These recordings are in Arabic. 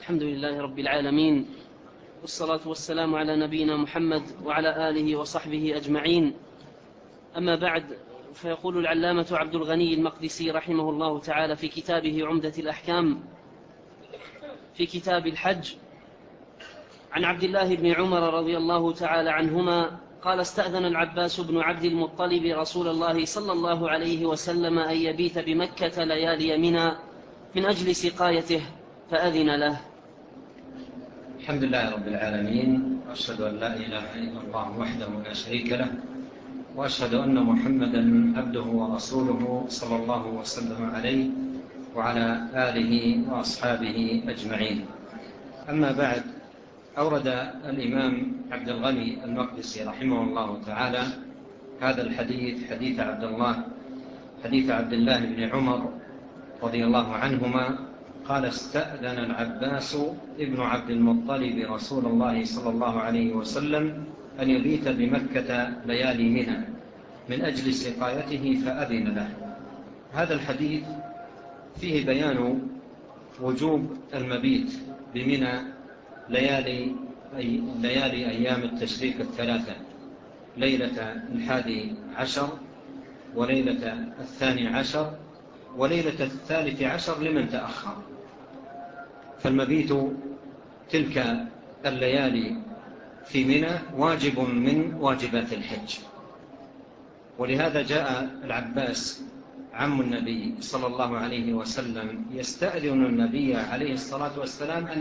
الحمد لله رب العالمين، والصلاة والسلام على نبينا محمد وعلى آله وصحبه أجمعين. أما بعد، فيقول العلامة عبد الغني المقدسي رحمه الله تعالى في كتابه عمدة الأحكام في كتاب الحج عن عبد الله بن عمر رضي الله تعالى عنهما قال: استأذن العباس بن عبد المطلب رسول الله صلى الله عليه وسلم أن يبيت بمكة ليالي منى من أجل سقايته فأذن له. الحمد لله رب العالمين، وأشهد أن لا إله إلا الله وحده لا شريك له، وأشهد أن محمدا عبده ورسوله صلى الله وسلم عليه وعلى آله وأصحابه أجمعين. أما بعد، أورد الإمام عبد الغني المقدسي رحمه الله تعالى هذا الحديث، حديث عبد الله بن عمر رضي الله عنهما قال: استأذن العباس ابن عبد المطلب رسول الله صلى الله عليه وسلم أن يبيت بمكة ليالي منى من أجل سقايته فأذن له. هذا الحديث فيه بيان وجوب المبيت بمنى ليالي أيام التشريق الثلاثة، ليلة 11 وليلة 12 وليلة 13 لمن تأخر. فالمبيت تلك الليالي في منى واجب من واجبات الحج، ولهذا جاء العباس عم النبي صلى الله عليه وسلم يستأذن النبي عليه الصلاة والسلام أن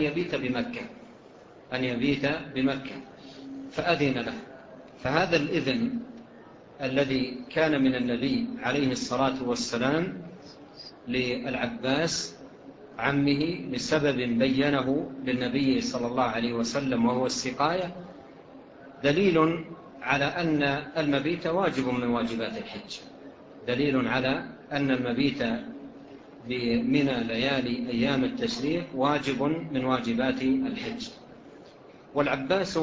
يبيت بمكة فأذن له. فهذا الإذن الذي كان من النبي عليه الصلاة والسلام للعباس عمه لسبب بينه للنبي صلى الله عليه وسلم وهو السقاية، دليل على أن المبيت واجب من واجبات الحج، دليل على أن المبيت بمنى ليالي أيام التشريق واجب من واجبات الحج. والعباس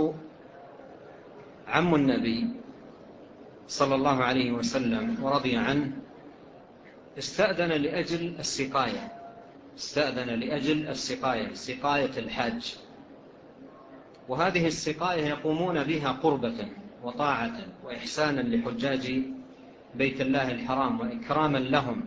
عم النبي صلى الله عليه وسلم ورضي عنه استأذن لأجل السقاية، سقاية الحاج. وهذه السقاية يقومون بها قربة وطاعة وإحسانا لحجاج بيت الله الحرام وإكراما لهم،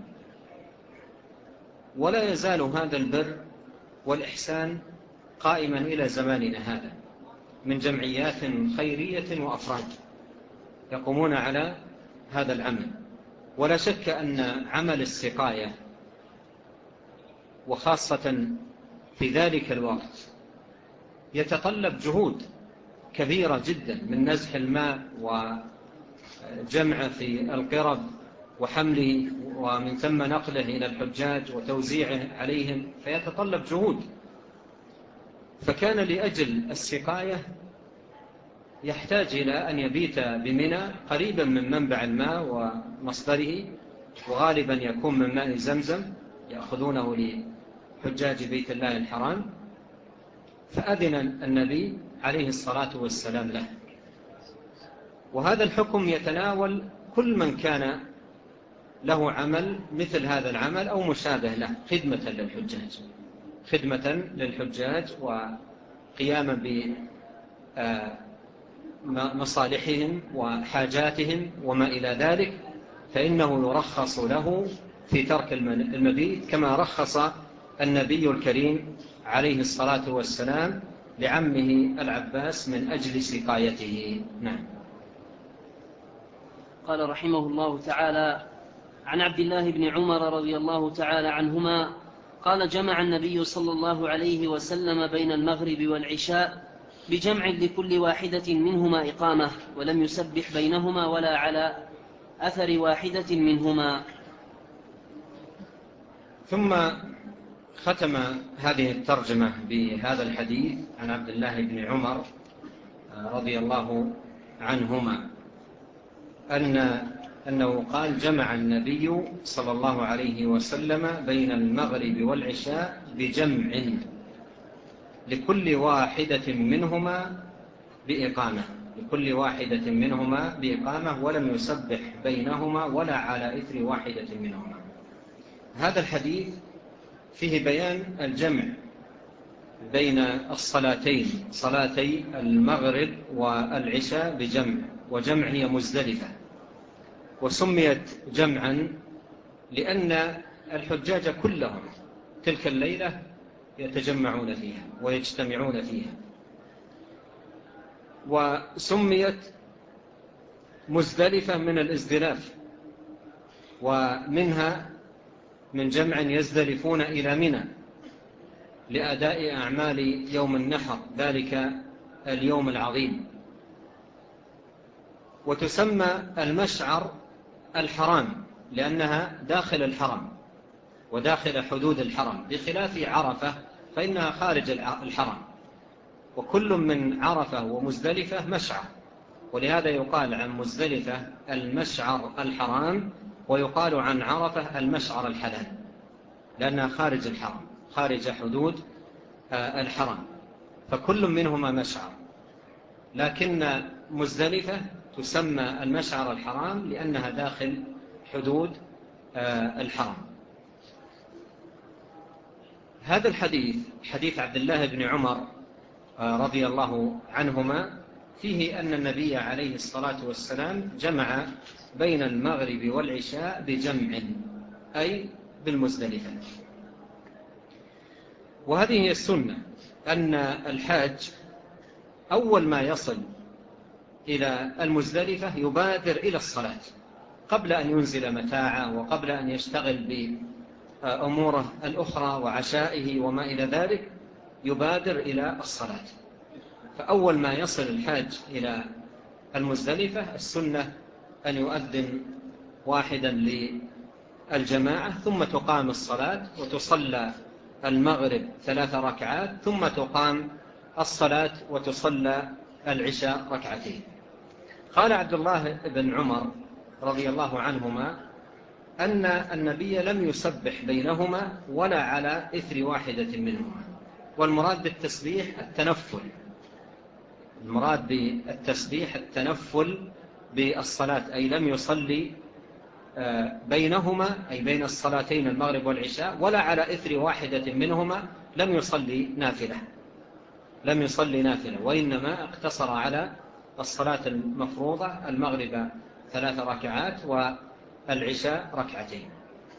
ولا يزال هذا البر والإحسان قائما إلى زماننا هذا من جمعيات خيرية وأفراد يقومون على هذا العمل. ولا شك أن عمل السقاية وخاصة في ذلك الوقت يتطلب جهود كبيرة جدا من نزح الماء وجمعه في القرب وحمله ومن ثم نقله إلى الحجاج وتوزيعه عليهم، فيتطلب جهود. فكان لأجل السقاية يحتاج إلى أن يبيت بمنى قريبا من منبع الماء ومصدره، وغالبا يكون من ماء زمزم يأخذونه لحجاج بيت الله الحرام. فأذن النبي عليه الصلاة والسلام له. وهذا الحكم يتناول كل من كان له عمل مثل هذا العمل أو مشابه له، خدمة للحجاج وقياما بمصالحهم وحاجاتهم وما إلى ذلك، فإنه يرخص له في ترك المبيت كما رخص النبي الكريم عليه الصلاة والسلام لعمه العباس من أجل سقايته. نعم. قال رحمه الله تعالى: عن عبد الله بن عمر رضي الله تعالى عنهما قال: جمع النبي صلى الله عليه وسلم بين المغرب والعشاء بجمع لكل واحدة منهما إقامة، ولم يسبح بينهما ولا على أثر واحدة منهما. ثم ختم هذه الترجمة بهذا الحديث عن عبد الله بن عمر رضي الله عنهما أنه قال: جمع النبي صلى الله عليه وسلم بين المغرب والعشاء بجمع لكل واحدة منهما بإقامة ولم يسبح بينهما ولا على إثر واحدة منهما. هذا الحديث فيه بيان الجمع بين الصلاتين، صلاتي المغرب والعشاء بجمع، وجمع هي مزدلفة، وسميت جمعا لأن الحجاج كلهم تلك الليلة يتجمعون فيها ويجتمعون فيها. وسميت مزدلفة من الازدلاف، ومنها من جمع يزدلفون إلى منى لأداء أعمال يوم النحر، ذلك اليوم العظيم. وتسمى المشعر الحرام لأنها داخل الحرم وداخل حدود الحرم، بخلاف عرفة فإنها خارج الحرم، وكل من عرفة ومزدلفة مشعر، ولهذا يقال عن مزدلفة المشعر الحرام، ويقال عن عرفة المشعر الحلال، لأنها خارج الحرم، خارج حدود الحرم، فكل منهما مشعر. لكن مزدلفة تسمى المشعر الحرام لأنها داخل حدود الحرم. هذا الحديث، حديث عبد الله بن عمر رضي الله عنهما، فيه أن النبي عليه الصلاة والسلام جمع بين المغرب والعشاء بجمع، أي بالمزدلفة. وهذه هي السنة، أن الحاج أول ما يصل إلى المزدلفة يبادر إلى الصلاة قبل أن ينزل متاعه، وقبل أن يشتغل بأموره الأخرى وعشائه وما إلى ذلك، يبادر إلى الصلاة. فأول ما يصل الحاج إلى المزدلفة السنة أن يؤذن واحدا للجماعة، ثم تقام الصلاة وتصلى المغرب 3 ركعات، ثم تقام الصلاة وتصلى العشاء 2 ركعتين. قال عبد الله بن عمر رضي الله عنهما أن النبي لم يسبح بينهما ولا على إثر واحدة منهما. والمراد بالتسبيح التنفل، المراد بالتسبيح التنفل بالصلاة، أي لم يصلي بينهما، أي بين الصلاتين المغرب والعشاء، ولا على إثر واحدة منهما لم يصلي نافلة، وإنما اقتصر على الصلاة المفروضة، المغرب 3 ركعات والعشاء 2 ركعتين.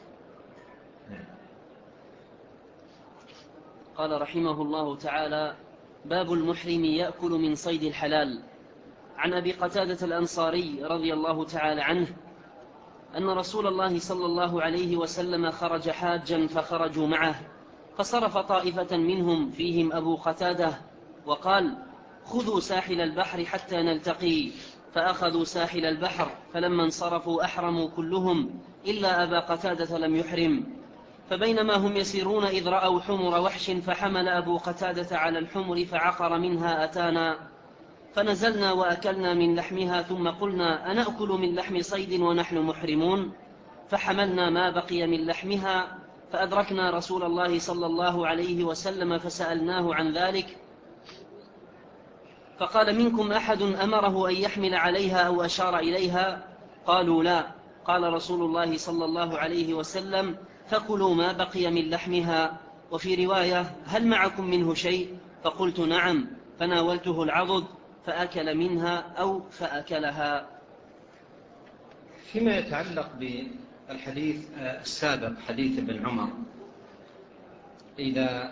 قال رحمه الله تعالى: باب المحرم يأكل من صيد الحلال. عن أبي قتادة الأنصاري رضي الله تعالى عنه أن رسول الله صلى الله عليه وسلم خرج حاجا فخرجوا معه، فصرف طائفة منهم فيهم أبو قتادة وقال: خذوا ساحل البحر حتى نلتقي. فأخذوا ساحل البحر، فلما انصرفوا أحرموا كلهم إلا أبا قتادة لم يحرم. فبينما هم يسيرون إذ رأوا حمر وحش، فحمل أبو قتادة على الحمر فعقر منها أتانا، فنزلنا وأكلنا من لحمها، ثم قلنا: أنأكل من لحم صيد ونحن محرمون؟ فحملنا ما بقي من لحمها، فأدركنا رسول الله صلى الله عليه وسلم فسألناه عن ذلك، فقال: منكم أحد أمره أن يحمل عليها أو أشار إليها؟ قالوا: لا. قال رسول الله صلى الله عليه وسلم: فكلوا ما بقي من لحمها. وفي رواية: هل معكم منه شيء؟ فقلت: نعم. فناولته العضد فأكل منها أو فأكلها. فيما يتعلق بالحديث السابق، حديث ابن عمر، إذا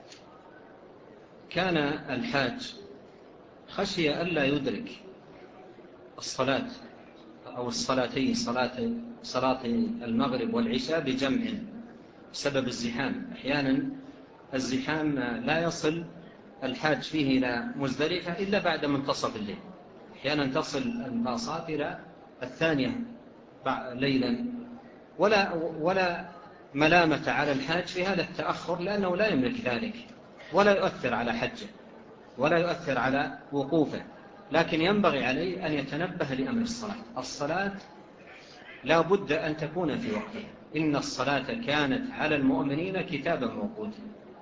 كان الحاج خشي ألا يدرك الصلاة أو الصلاتين، صلاة المغرب والعشاء بجمع بسبب الزحام، أحيانا الزحام لا يصل الحاج فيه إلى مزدلفة إلا بعد منتصف الليل، أحيانا تصل الباصات إلى 2 ليلا، ولا ملامة على الحاج في هذا التأخر، لأنه لا يملك ذلك، ولا يؤثر على حجه ولا يؤثر على وقوفه، لكن ينبغي عليه أن يتنبه لأمر الصلاة لا بد أن تكون في وقتها، إن الصلاة كانت على المؤمنين كتابا موقوتا.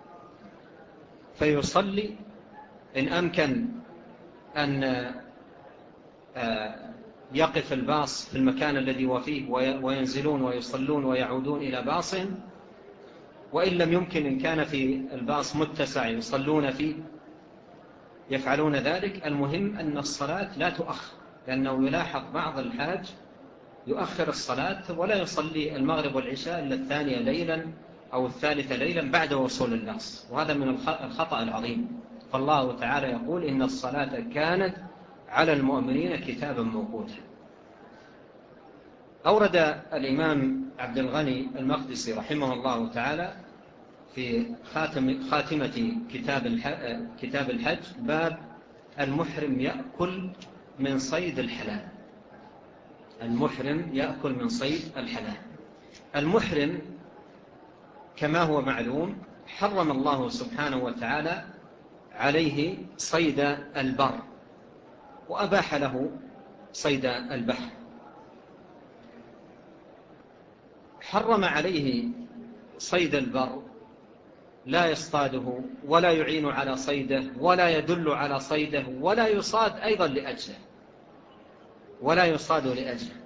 فيصلي إن أمكن أن يقف الباص في المكان الذي هو فيه وينزلون ويصلون ويعودون إلى باصهم، وإن لم يمكن إن كان في الباص متسع يصلون فيه يفعلون ذلك. المهم أن الصلاة لا تؤخر، لأنه يلاحظ بعض الحاج يؤخر الصلاة ولا يصلي المغرب والعشاء إلا الثانية ليلا أو الثالثة ليلا بعد وصول الناس، وهذا من الخطأ العظيم. فالله تعالى يقول إن الصلاة كانت على المؤمنين كتابا موقوتا. أورد الإمام عبد الغني المقدسي رحمه الله تعالى في خاتمة كتاب الحج باب المحرم يأكل من صيد الحلال. المحرم يأكل من صيد الحلال. المحرم كما هو معلوم حرم الله سبحانه وتعالى عليه صيد البر وأباح له صيد البحر. حرم عليه صيد البر، لا يصطاده ولا يعين على صيده ولا يدل على صيده ولا يصاد أيضا لأجله، ولا يصاد لأجله.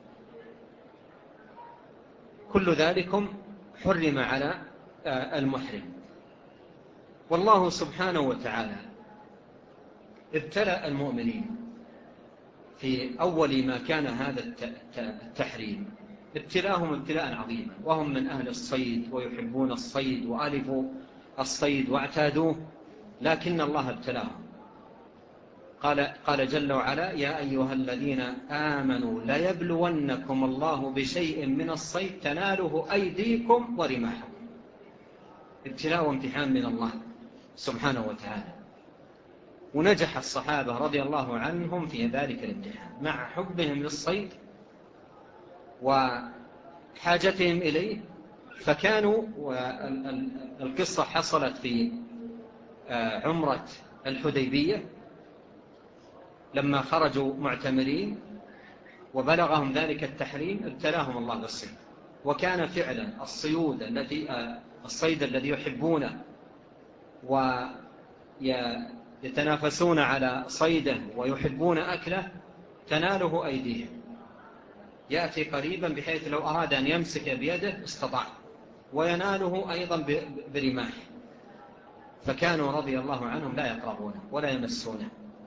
كل ذلكم حرم على المحرم. والله سبحانه وتعالى ابتلى المؤمنين في أول ما كان هذا التحريم، ابتلاهم ابتلاء عظيما، وهم من أهل الصيد ويحبون الصيد وألفوا الصيد واعتادوه، لكن الله ابتلاهم. قال جل وعلا: يا أيها الذين آمنوا ليبلونكم الله بشيء من الصيد تناله أيديكم ورماحكم. ابتلاء وامتحان من الله سبحانه وتعالى. ونجح الصحابة رضي الله عنهم في ذلك الامتحان مع حبهم للصيد وحاجتهم إليه. فكانوا، القصة حصلت في عمرة الحديبية لما خرجوا معتمرين وبلغهم ذلك التحريم ابتلاهم الله بالصيد. وكان فعلا الصيد الذي يحبونه ويتنافسون على صيده ويحبون أكله تناله أيديهم، يأتي قريبا بحيث لو أراد أن يمسك بيده استطاع، ويناله أيضا برماح. فكانوا رضي الله عنهم لا يقربونه ولا يمسونه،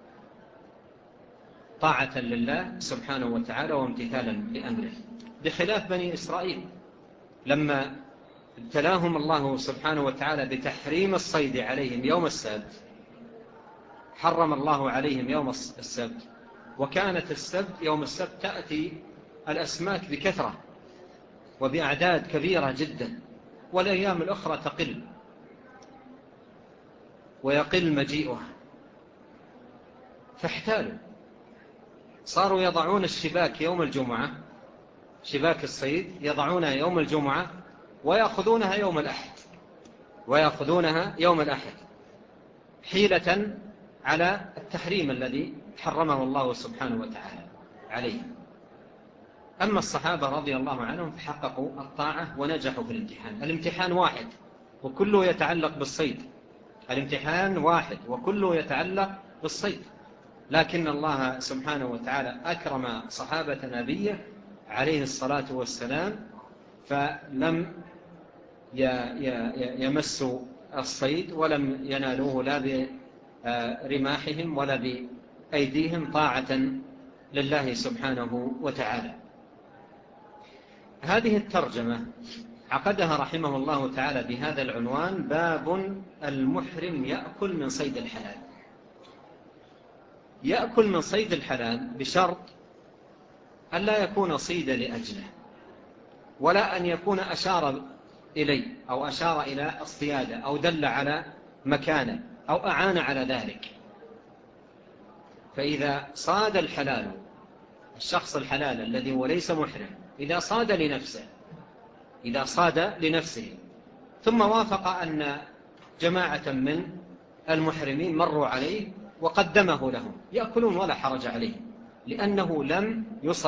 طاعة لله سبحانه وتعالى وامتثالا لأمره، بخلاف بني إسرائيل لما ابتلاهم الله سبحانه وتعالى بتحريم الصيد عليهم يوم السبت. حرم الله عليهم يوم السبت، وكانت يوم السبت تأتي الأسماك بكثرة وبأعداد كبيرة جدا، والأيام الأخرى تقل ويقل مجيئها. فاحتالوا، صاروا يضعون الشباك يوم الجمعة، شباك الصيد يضعونها يوم الجمعة ويأخذونها يوم الأحد حيلة على التحريم الذي حرمه الله سبحانه وتعالى عليهم. أما الصحابة رضي الله عنهم فحققوا الطاعة ونجحوا في الامتحان. الامتحان واحد وكله يتعلق بالصيد، الامتحان واحد وكله يتعلق بالصيد، لكن الله سبحانه وتعالى أكرم صحابة نبيه عليه الصلاة والسلام، فلم يمسوا الصيد ولم ينالوه لا برماحهم ولا بأيديهم، طاعة لله سبحانه وتعالى. هذه الترجمة عقدها رحمه الله تعالى بهذا العنوان: باب المحرم يأكل من صيد الحلال. يأكل من صيد الحلال بشرط أن لا يكون صيد لأجله، ولا أن يكون أشار إليه أو أشار إلى الصيادة أو دل على مكانه أو أعان على ذلك. فإذا صاد الحلال، الشخص الحلال الذي هو ليس محرم، إذا صاد لنفسه ثم وافق أن جماعة من المحرمين مروا عليه وقدمه لهم، يأكلون ولا حرج عليه، لأنه لم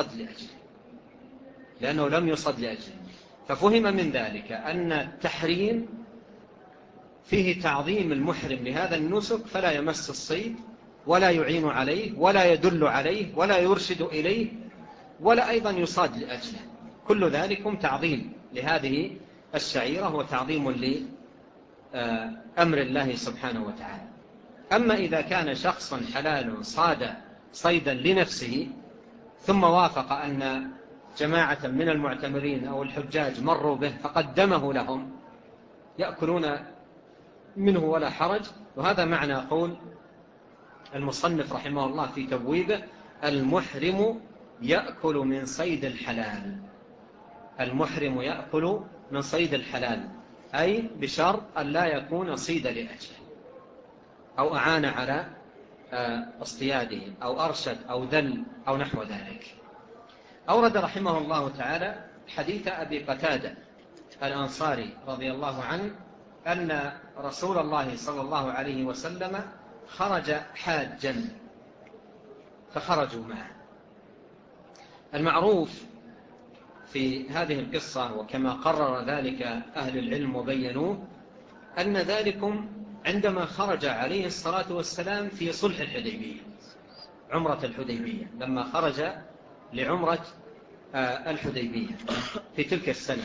يصد لأجله. ففهم من ذلك أن التحريم فيه تعظيم المحرم لهذا النسك، فلا يمس الصيد ولا يعين عليه ولا يدل عليه ولا يرشد إليه ولا أيضا يصاد لأجله. كل ذلكم تعظيم لهذه الشعيرة وتعظيم لأمر الله سبحانه وتعالى. أما إذا كان شخص حلال صاد صيدا لنفسه ثم وافق أن جماعة من المعتمرين أو الحجاج مروا به فقدمه لهم يأكلون منه ولا حرج، وهذا معنى قول المصنف رحمه الله في تبويبه: المحرم يأكل من صيد الحلال. المحرم يأكل من صيد الحلال، أي بشرط أن لا يكون صيد لأجله أو أعان على اصطياده أو أرشد أو ذل أو نحو ذلك. أورد رحمه الله تعالى حديث أبي قتادة الأنصاري رضي الله عنه أن رسول الله صلى الله عليه وسلم خرج حاجا فخرجوا معه. المعروف في هذه القصة وكما قرر ذلك أهل العلم وبينوه أن ذلكم عندما خرج عليه الصلاة والسلام في صلح الحديبية، عمرة الحديبية، لما خرج لعمرة الحديبية في تلك السنة.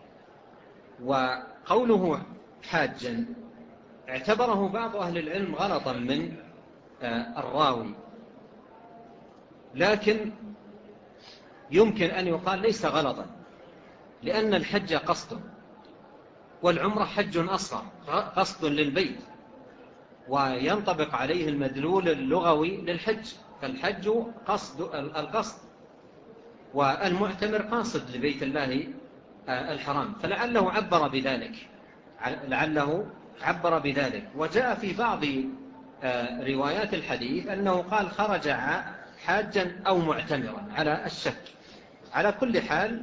وقوله حاجا اعتبره بعض أهل العلم غلطا من الراوي، لكن يمكن أن يقال ليس غلطا، لأن الحج قصد والعمرة حج أصغر، قصد للبيت، وينطبق عليه المدلول اللغوي للحج، فالحج القصد، والمعتمر قاصد لبيت الله الحرام، فلعله عبر بذلك. وجاء في بعض روايات الحديث أنه قال خرج حاجا أو معتمرا على الشك. على كل حال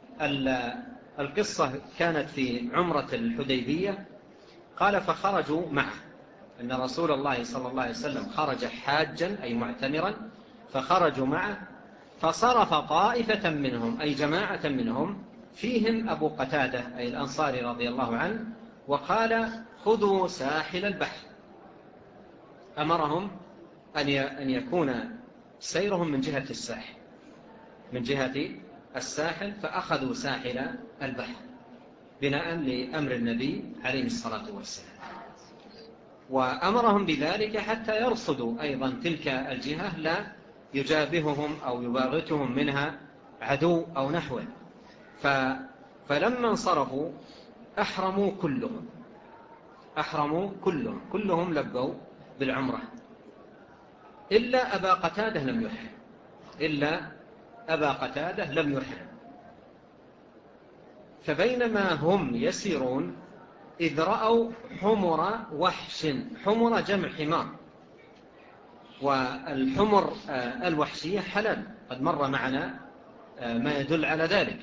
القصة كانت في عمرة الحديبية. قال فخرجوا معه، أن رسول الله صلى الله عليه وسلم خرج حاجا أي معتمرا فخرجوا معه، فصرف طائفة منهم أي جماعة منهم فيهم أبو قتادة أي الأنصاري رضي الله عنه، وقال خذوا ساحل البحر. أمرهم أن يكون سيرهم من جهة الساحل، فأخذوا ساحل البحر بناء لأمر النبي عليه الصلاة والسلام، وأمرهم بذلك حتى يرصدوا أيضا تلك الجهة لا يجابههم أو يباغتهم منها عدو أو نحوه. فلما انصرفوا أحرموا كلهم لبوا بالعمرة إلا أبا قتادة لم يحرم. فبينما هم يسيرون إذ رأوا حمر وحش، حمر جمع حمار، والحمر الوحشية حلال، قد مر معنا ما يدل على ذلك.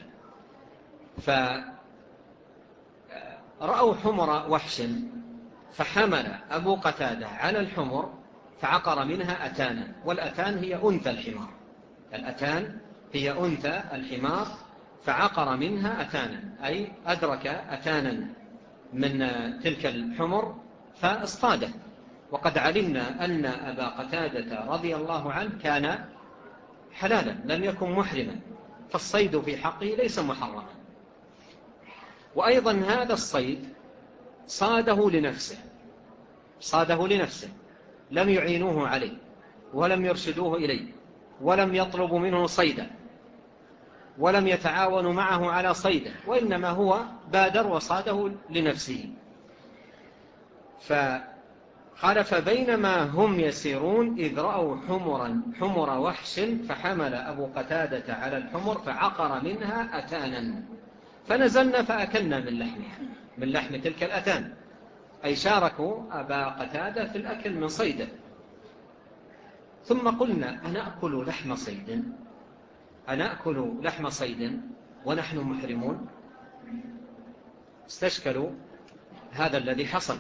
فرأوا حمر وحش فحمل أبو قتادة على الحمر فعقر منها أتانا، والأتان هي أنثى الحمار، فعقر منها أتانا أي أدرك أتانا من تلك الحمر فاصطاده. وقد علمنا أن أبا قتادة رضي الله عنه كان حلالا لم يكن محرما، فالصيد في حقه ليس محرما. وأيضا هذا الصيد صاده لنفسه، لم يعينوه عليه ولم يرشدوه إليه ولم يطلبوا منه صيدا ولم يتعاونوا معه على صيده، وإنما هو بادر وصاده لنفسه. فقال فبينما هم يسيرون إذ رأوا حمر وحش فحمل أبو قتادة على الحمر فعقر منها أتانا، فنزلنا فأكلنا من لحم تلك الأتان، أي شاركوا أبا قتادة في الأكل من صيده. ثم قلنا أنأكل لحم صيد ونحن محرمون؟ استشكلوا هذا الذي حصل.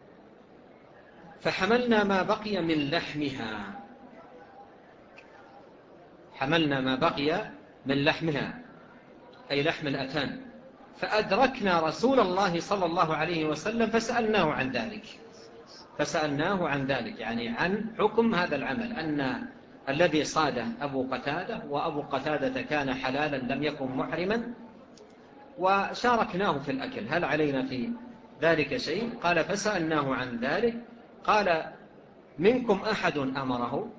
فحملنا ما بقي من لحمها أي لحم الأتان، فأدركنا رسول الله صلى الله عليه وسلم فسألناه عن ذلك، يعني عن حكم هذا العمل، أن الذي صاده أبو قتادة، وأبو قتادة كان حلالا لم يكن محرما، وشاركناه في الأكل، هل علينا في ذلك شيء؟ قال فسألناه عن ذلك قال منكم أحد أمره؟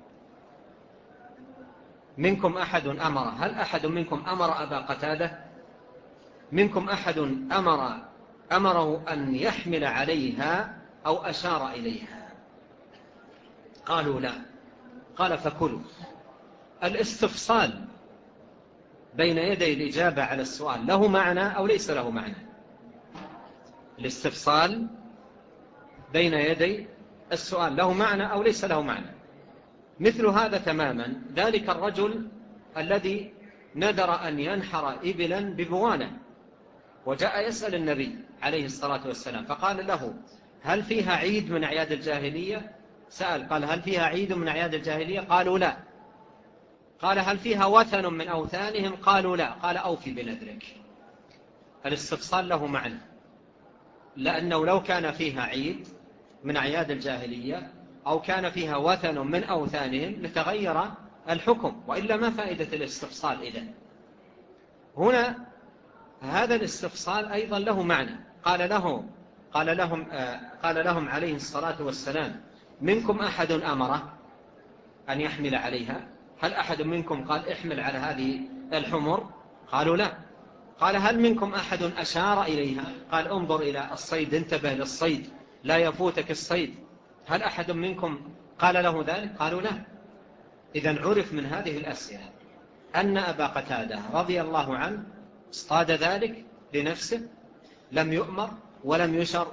منكم أحد أمره؟ هل أحد منكم أمر أبا قتادة؟ منكم أحد أمره أن يحمل عليها أو أشار إليها؟ قالوا لا. قال فكلوا. الاستفصال بين يدي الإجابة على السؤال له معنى أو ليس له معنى؟ الاستفصال بين يدي السؤال له معنى أو ليس له معنى؟ مثل هذا تماما ذلك الرجل الذي نذر أن ينحر إبلا ببوانة وجاء يسأل النبي عليه الصلاة والسلام فقال له هل فيها عيد من أعياد الجاهلية؟ سأل قال هل فيها عيد من أعياد الجاهلية؟ قالوا لا. قال هل فيها وثن من أوثانهم؟ قالوا لا. قال أوفي بنذرك. الاستفصال له معنى، لأنه لو كان فيها عيد من أعياد الجاهلية أو كان فيها وثن من أوثانهم لتغير الحكم، وإلا ما فائدة الاستفصال إذن؟ هنا هذا الاستفصال أيضا له معنى. قال لهم عليه الصلاة والسلام منكم أحد أمره أن يحمل عليها؟ هل أحد منكم قال احمل على هذه الحمر؟ قالوا لا. قال هل منكم أحد أشار إليها؟ قال انظر إلى الصيد، انتبه للصيد لا يفوتك الصيد. هل أحد منكم قال له ذلك؟ قالوا لا. إذن عرف من هذه الأسئلة أن أبا قتادة رضي الله عنه اصطاد ذلك لنفسه، لم يؤمر ولم يشر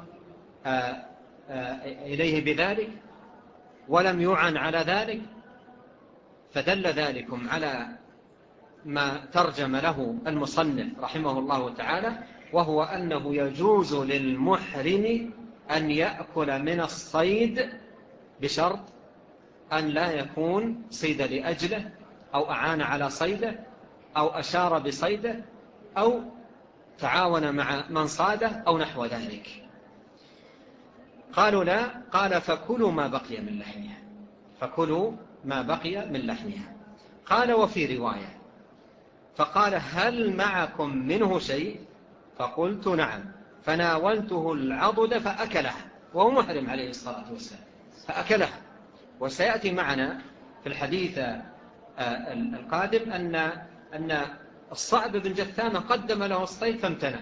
إليه بذلك ولم يعن على ذلك، فدل ذلكم على ما ترجم له المصنف رحمه الله تعالى، وهو أنه يجوز للمحرم أن يأكل من الصيد بشرط أن لا يكون صيد لأجله أو أعان على صيده أو أشار بصيده أو تعاون مع من صاده أو نحو ذلك. قالوا لا. قال فكلوا ما بقي من لحمها. فكلوا ما بقي من لحمها. قال وفي رواية فقال هل معكم منه شيء؟ فقلت نعم. فناولته العضد فأكلها وهو محرم عليه الصلاة والسلام، فأكلها. وسيأتي معنا في الحديث القادم أن الصعب بن جثامة قدم له الصيد فامتنع،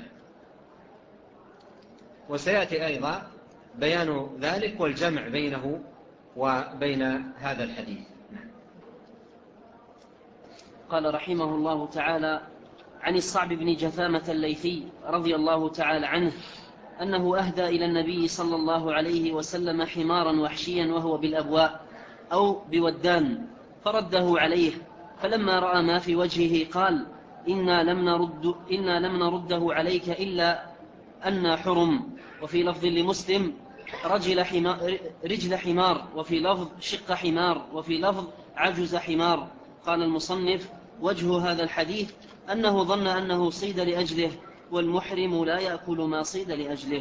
وسيأتي أيضا بيان ذلك والجمع بينه وبين هذا الحديث. قال رحمه الله تعالى عن الصعب بن جثامة الليثي رضي الله تعالى عنه أنه أهدى إلى النبي صلى الله عليه وسلم حمارا وحشيا وهو بالأبواء أو بودان فرده عليه، فلما رأى ما في وجهه قال إنا لم نرده عليك إلا أن حرم. وفي لفظ لمسلم رجل حمار، وفي لفظ شق حمار، وفي لفظ عجز حمار. قال المصنف وجه هذا الحديث أنه ظن أنه صيد لأجله، والمحرم لا يأكل ما صيد لأجله.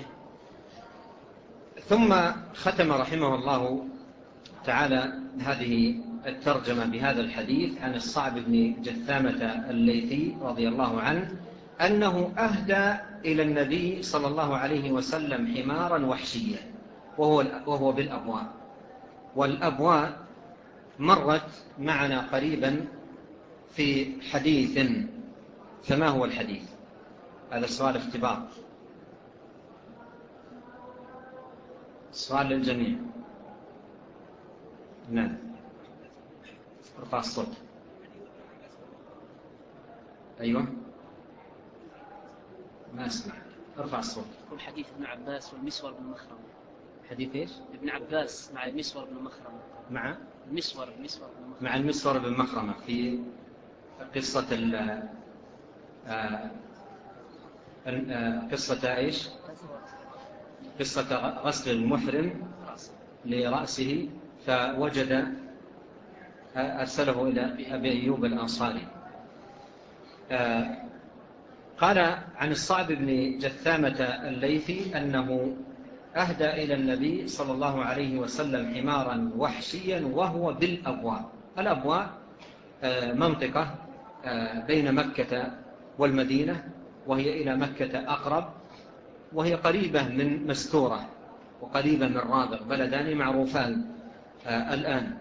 ثم ختم رحمه الله تعالى هذه الترجمة بهذا الحديث عن الصعب بن جثامة الليثي رضي الله عنه أنه أهدى إلى النبي صلى الله عليه وسلم حمارا وحشيا وهو بالأبواء. والأبواء مرت معنا قريبا في حديث، فما هو الحديث؟ هذا السؤال اختبار، سؤال للجميع. نعم، ارفع الصوت. أيوة، ما أسمع، ارفع الصوت. يقول حديث ابن عباس والمسور بن مخرمة. حديث إيش؟ ابن عباس مع المسور بن مخرمة. مع المسور بن مخرمة. مع المسور بن مخرمة في قصة قصة إيش؟ قصة غسل المحرم لرأسه فوجد أرسله إلى أبي أيوب الأنصاري. قال عن الصعب بن جثامة الليثي أنه أهدى إلى النبي صلى الله عليه وسلم حمارا وحشيا وهو بالأبواء. الأبواء منطقة بين مكة والمدينة وهي إلى مكة أقرب، وهي قريبة من مستورة وقريبة من رابغ، بلدان معروفان الآن.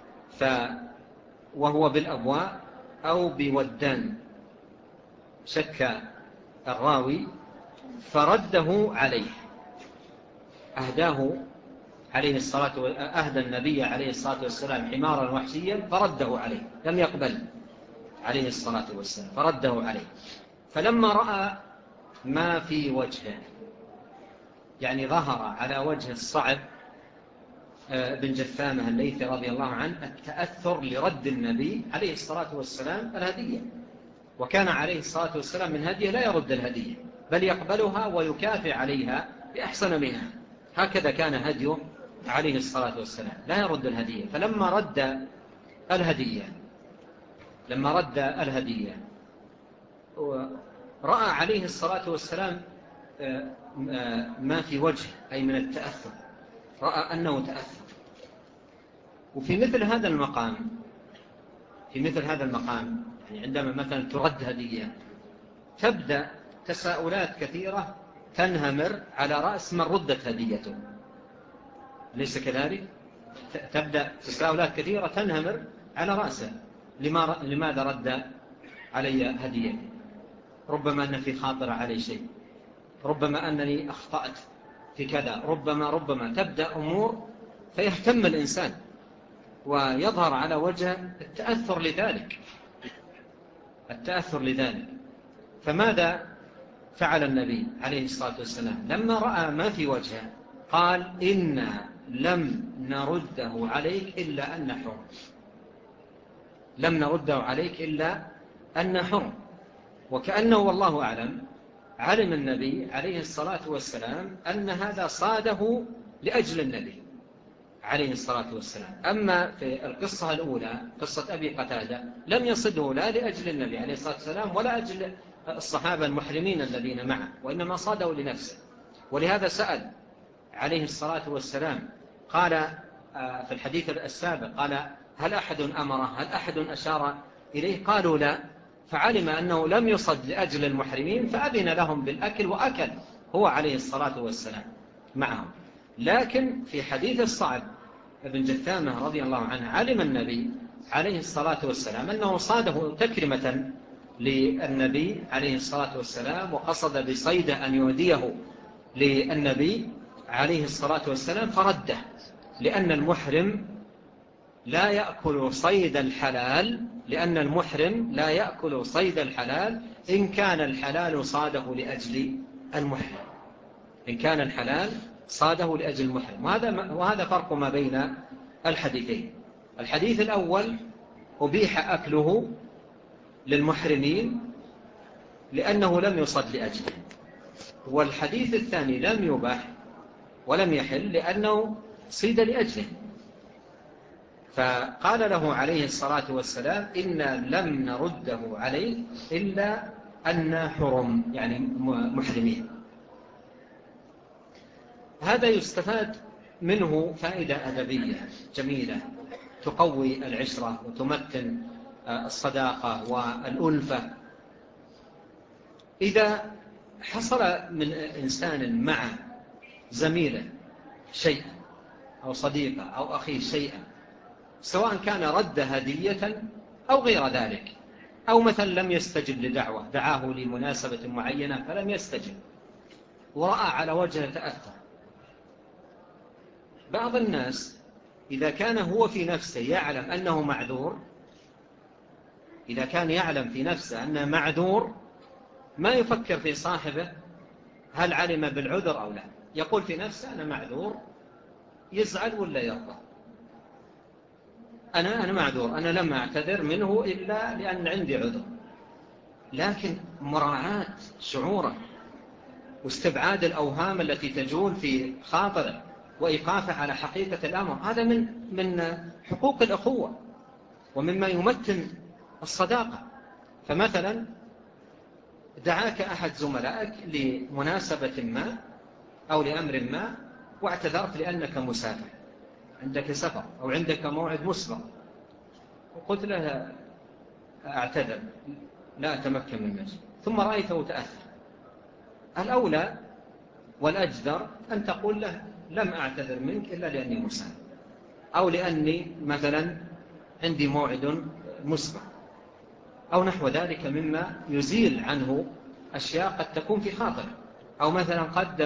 وهو بالأبواء أو بودان، شك الراوي، فرده عليه. أهدى النبي عليه الصلاة والسلام حمارا وحشيا فرده عليه، لم يقبل عليه الصلاة والسلام، فرده عليه. فلما رأى ما في وجهه، يعني ظهر على وجه الصعب بن جثامة الليثي رضي الله عنه التأثر لرد النبي عليه الصلاة والسلام الهدية، وكان عليه الصلاة والسلام من هديه لا يرد الهدية، بل يقبلها ويكافئ عليها بأحسن منها. هكذا كان هديه عليه الصلاة والسلام، لا يرد الهدية. فلما رد الهدية رأى عليه الصلاة والسلام ما في وجه، أي من التأثر، رأى أنه تأثر. وفي مثل هذا المقام يعني عندما مثلا ترد هدية تبدأ تساؤلات كثيرة تنهمر على رأس من ردت هديته، ليس كذلك؟ تبدأ تساؤلات كثيرة تنهمر على رأسه، لماذا رد علي هديتي؟ ربما أن في خاطر علي شيء، ربما أنني أخطأت في كذا، ربما تبدأ أمور فيهتم الإنسان ويظهر على وجه التأثر لذلك. فماذا فعل النبي عليه الصلاة والسلام لما رأى ما في وجهه؟ قال: إنا لم نرده عليك إلا أن حرم. لم نرده عليك إلا أن حرم. وكأنه والله أعلم علم النبي عليه الصلاة والسلام أن هذا صاده لأجل النبي عليه الصلاة والسلام. أما في القصة الأولى، قصة أبي قتادة، لم يصده لا لأجل النبي عليه الصلاة والسلام ولا أجل الصحابة المحرمين الذين معه، وإنما صاده لنفسه. ولهذا سأل عليه الصلاة والسلام، قال في الحديث السابق، قال: هل أحد أمره؟ هل أحد أشار إليه؟ قالوا لا. فعلم أنه لم يصد لأجل المحرمين فأذن لهم بالأكل، وأكل هو عليه الصلاة والسلام معهم. لكن في حديث الصعب بن جثامة رضي الله عنه علم النبي عليه الصلاة والسلام أنه صاده تكرمة للنبي عليه الصلاة والسلام، وقصد بصيده أن يهديه للنبي عليه الصلاة والسلام، فرده، لأن المحرم لا يأكل صيد الحلال، إن كان الحلال صاده لأجل المحرم. وهذا فرق ما بين الحديثين. الحديث الأول أبيح أكله للمحرمين لأنه لم يصد لأجله، والحديث الثاني لم يباح ولم يحل لأنه صيد لأجله. فقال له عليه الصلاة والسلام: إنا لم نرده عليه إلا أن حرم، يعني محرمين. هذا يستفاد منه فائدة أدبية جميلة تقوي العشرة وتمتن الصداقة والألفة. إذا حصل من إنسان مع زميله شيئا أو صديقه أو أخيه شيئا، سواء كان رد هدية أو غير ذلك، أو مثلا لم يستجب لدعوة، دعاه لمناسبة معينة فلم يستجب، ورأى على وجه تأثر. بعض الناس إذا كان هو في نفسه يعلم أنه معذور، إذا كان يعلم في نفسه أنه معذور، ما يفكر في صاحبه هل علم بالعذر أو لا، يقول في نفسه أنا معذور، يزعل ولا يرضى، أنا معذور، أنا لم أعتذر منه إلا لأن عندي عذر. لكن مراعاة شعوره واستبعاد الأوهام التي تجول في خاطره وإيقافه على حقيقة الأمر، هذا من حقوق الأخوة ومما يمتن الصداقة. فمثلا دعاك أحد زملائك لمناسبة ما أو لأمر ما واعتذرت لأنك مسافر، عندك سفر أو عندك موعد مسبق، وقلت له أعتذر لا أتمكن من مجلس، ثم رأيته تأثر الأولى والأجدر أن تقول له لم أعتذر منك إلا لأني مسافر، أو لأني مثلا عندي موعد مسبق، أو نحو ذلك مما يزيل عنه أشياء قد تكون في خاطر، أو مثلا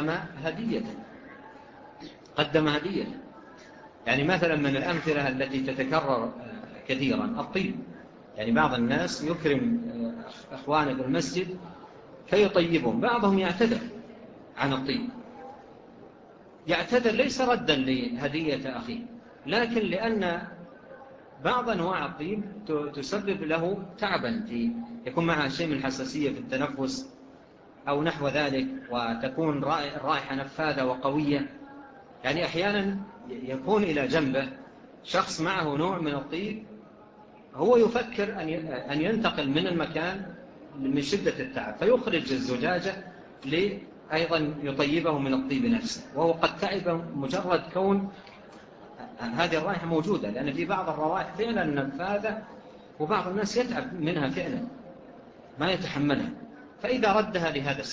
قدم هدية. يعني مثلا من الأمثلة التي تتكرر كثيرا الطيب. يعني بعض الناس يكرم أخوانه في المسجد فيطيبهم، بعضهم يعتذر عن الطيب، يعتذر ليس ردا لهدية أخيه، لكن لأن بعض أنواع الطيب تسبب له تعبا، يكون معها شيء من الحساسية في التنفس أو نحو ذلك، وتكون رائحة نفاذة وقوية. يعني أحيانا يكون إلى جنبه شخص معه نوع من الطيب، هو يفكر أن ينتقل من المكان من شدة التعب، فيخرج الزجاجة أيضا يطيبه من الطيب نفسه، وهو قد تعب مجرد كون هذه الرائحة موجودة، لأن في بعض الروائح فعلا نفاذة، وبعض الناس يتعب منها فعلا ما يتحملها. فإذا ردها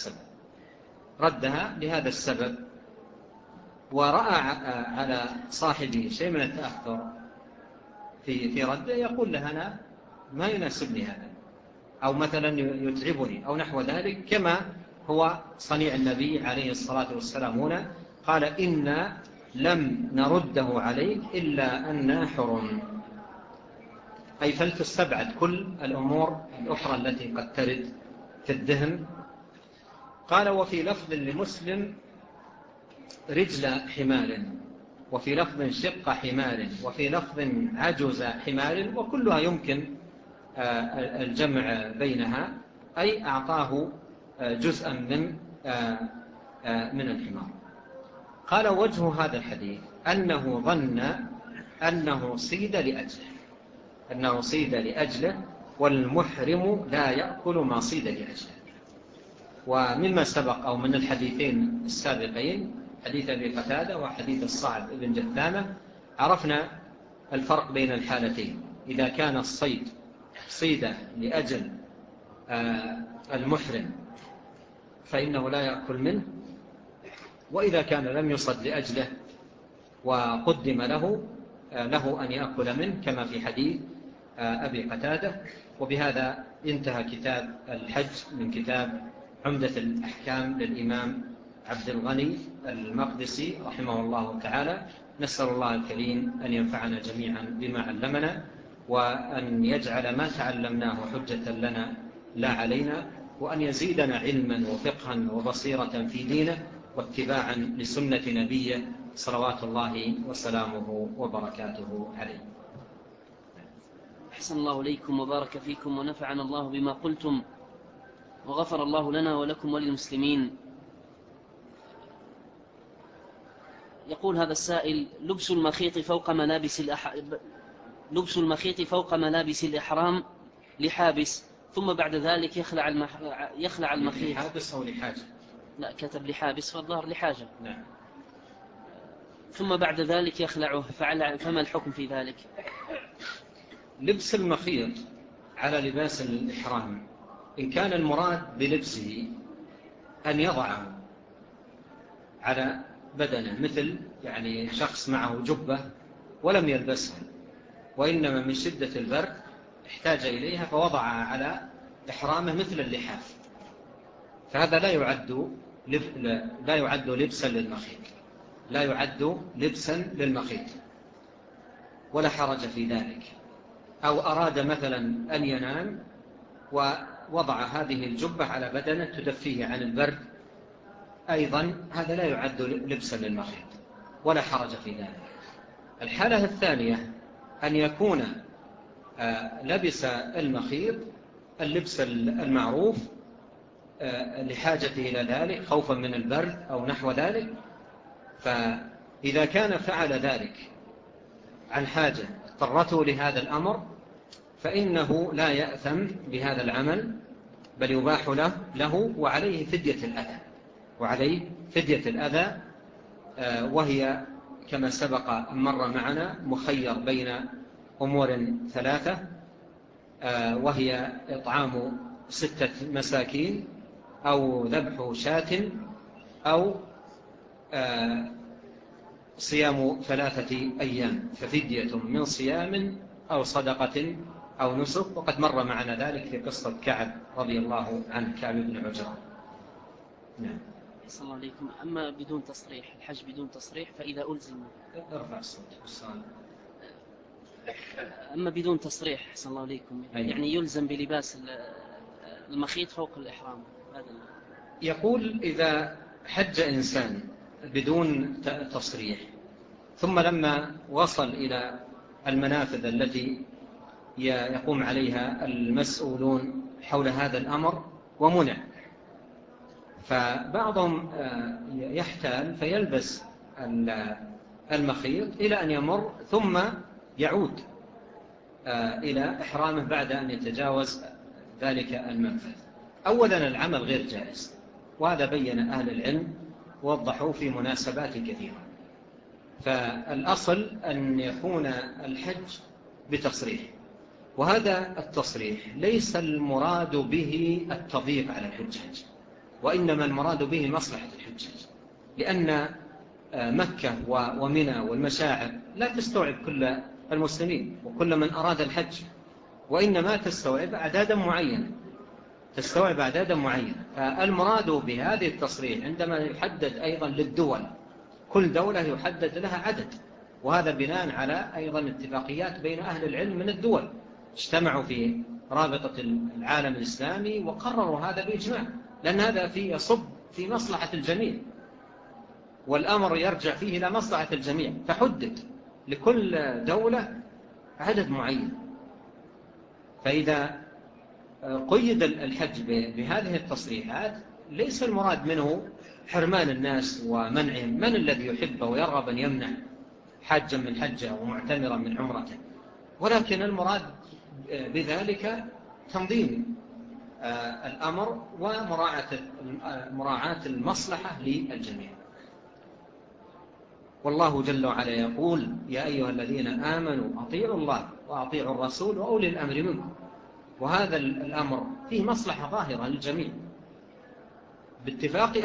لهذا السبب ورأى على صاحبه شيء من التأثر في رده، يقول له أنا ما يناسبني هذا، أو مثلا يتعبني أو نحو ذلك، كما هو صنيع النبي عليه الصلاة والسلام هنا، قال إنا لم نرده عليك إلا أننا حرم، أي فلتستبعد كل الأمور الأخرى التي قد ترد في الذهن. قال وفي لفظ لمسلم رجل حمار، وفي لفظ شق حمار، وفي لفظ عجز حمار، وكلها يمكن الجمع بينها، أي أعطاه جزءا من الحمار. قال وجه هذا الحديث أنه ظن أنه صيد لأجله، والمحرم لا يأكل ما صيد لأجله. ومما سبق أو من الحديثين السابقين، حديث أبي قتادة وحديث الصعب بن جثامة، عرفنا الفرق بين الحالتين. إذا كان الصيد صيد لأجل المحرم فإنه لا يأكل منه، وإذا كان لم يصد لأجله وقدم له أن يأكل منه، كما في حديث أبي قتادة. وبهذا انتهى كتاب الحج من كتاب عمدة الأحكام للإمام عبد الغني المقدسي رحمه الله تعالى. نسأل الله الكريم أن ينفعنا جميعا بما علمنا، وأن يجعل ما تعلمناه حجة لنا لا علينا، وأن يزيدنا علما وفقها وبصيرة في دينه واتباعا لسنة نبيه صلوات الله وسلامه وبركاته عليه. أحسن الله إليكم وبارك فيكم ونفعنا الله بما قلتم، وغفر الله لنا ولكم وللمسلمين. يقول هذا السائل: لبس المخيط فوق ملابس الإحرام لحابس، ثم بعد ذلك يخلع المخيط. لحابس أو لحاجة؟ لا، كتب لحابس، فالظاهر لحاجة. نعم. ثم بعد ذلك يخلعه، فما الحكم في ذلك؟ لبس المخيط على لباس الإحرام، إن كان المراد بلبسه أن يضعه على بدنه، مثل يعني شخص معه جبة ولم يلبسها، وإنما من شدة البرد احتاج إليها فوضعها على إحرامه مثل اللحاف، فهذا لا يعد لبسا للمخيط، ولا حرج في ذلك. أو أراد مثلا أن ينام ووضع هذه الجبة على بدنه تدفيه عن البرد، أيضا هذا لا يعد لبسا للمخيط ولا حرج في ذلك. الحالة الثانية أن يكون لبس المخيط اللبس المعروف لحاجته إلى ذلك، خوفا من البرد أو نحو ذلك، فإذا كان فعل ذلك عن حاجة اضطرته لهذا الأمر فإنه لا يأثم بهذا العمل، بل يباح له وعليه فدية الأذى، وهي كما سبق مر معنا مخير بين أمور ثلاثة، وهي إطعام 6 مساكين، أو ذبح شاة أو صيام 3 أيام، ففدية من صيام أو صدقة أو نسك. وقد مر معنا ذلك في قصة كعب رضي الله عنه، كعب بن عجرة. نعم. صلى الله عليكم. أما بدون تصريح، الحج بدون تصريح، فإذا ألزم ارفع الصوت والسؤال. أما بدون تصريح صلى الله عليكم، يعني يلزم بلباس المخيط فوق الإحرام، هذا يقول إذا حج إنسان بدون تصريح ثم لما وصل إلى المنافذ التي يقوم عليها المسؤولون حول هذا الأمر ومنع، فبعضهم يحتال فيلبس المخيط إلى أن يمر ثم يعود إلى إحرامه بعد أن يتجاوز ذلك المنفذ. أولا العمل غير جائز، وهذا بين أهل العلم ووضحوا في مناسبات كثيرة. فالأصل أن يكون الحج بتصريح، وهذا التصريح ليس المراد به التضييق على الحجاج، وإنما المراد به مصلحة الحجاج، لأن مكة ومنى والمشاعر لا تستوعب كل المسلمين وكل من أراد الحج، وإنما تستوعب أعدادا معينة. فالمراد بهذه التصريح عندما يحدد أيضا للدول، كل دولة يحدد لها عدد، وهذا بناء على أيضا اتفاقيات بين أهل العلم من الدول، اجتمعوا في رابطة العالم الإسلامي وقرروا هذا بإجماع، لأن هذا يصب في مصلحة الجميع، والأمر يرجع فيه إلى مصلحة الجميع، فحدد لكل دولة عدد معين. فإذا قيد الحج بهذه التصريحات ليس المراد منه حرمان الناس ومنعهم. من الذي يحب ويرغب أن يمنع حاجا من حجه ومعتمرا من عمرته؟ ولكن المراد بذلك تنظيم الأمر ومراعاة المصلحة للجميع. والله جل وعلا يقول: يا أيها الذين آمنوا أطيعوا الله وأطيعوا الرسول وأولي الأمر منكم. وهذا الأمر فيه مصلحة ظاهرة للجميع باتفاق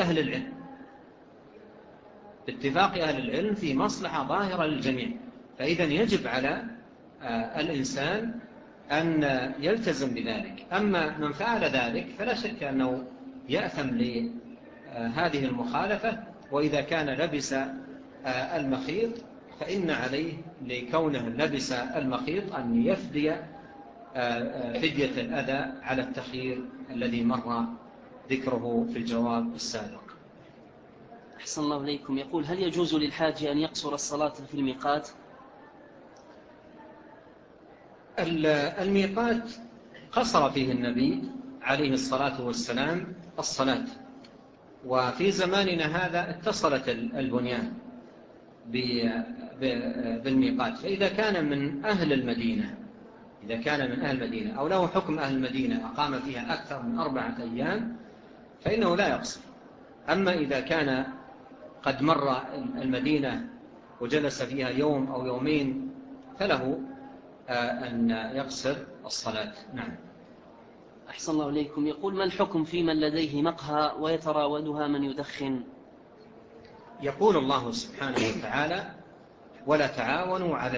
أهل العلم فيه مصلحة ظاهرة للجميع. فإذا يجب على الإنسان أن يلتزم بذلك. أما من فعل ذلك فلا شك أنه يأثم لهذه المخالفة، وإذا كان لبس المخيط فإن عليه لكونه لبس المخيط أن يفدي فدية الأذى على التخيير الذي مر ذكره في الجواب السابق. أحسن الله إليكم. يقول: هل يجوز للحاج أن يقصر الصلاة في الميقات؟ الميقات قصر فيه النبي عليه الصلاة والسلام الصلاة، وفي زماننا هذا اتصلت البنيان بالميقات. فإذا كان من أهل المدينة أو له حكم أهل المدينة أقام فيها أكثر من 4 أيام فإنه لا يقصر. أما إذا كان قد مر المدينة وجلس فيها يوم أو يومين فله أن يقصر الصلاة. نعم. أحسن الله إليكم. يقول: ما الحكم في من لديه مقهى ويتراودها من يدخن؟ يقول الله سبحانه وتعالى: ولا تعاونوا على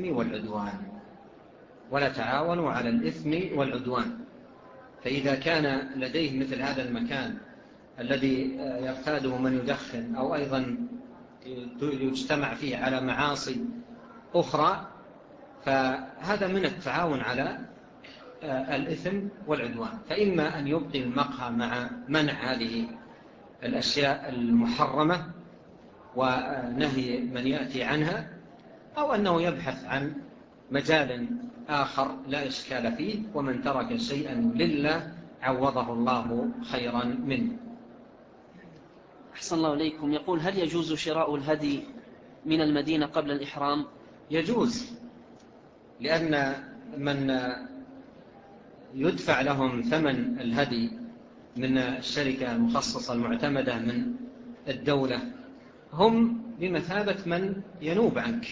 الإثم والعدوان. فإذا كان لديه مثل هذا المكان الذي يرتاده من يدخن، أو أيضا يجتمع فيه على معاصي أخرى، فهذا من التعاون على الإثم والعدوان. فإما أن يبقي المقهى مع منع هذه الأشياء المحرمة ونهي من يأتي عنها، أو أنه يبحث عن مجال آخر لا إشكال فيه، ومن ترك شيئا لله عوضه الله خيرا منه. أحسن الله إليكم. يقول: هل يجوز شراء الهدي من المدينة قبل الإحرام؟ يجوز، لأن من يدفع لهم ثمن الهدي من الشركة المخصصة المعتمدة من الدولة هم بمثابة من ينوب عنك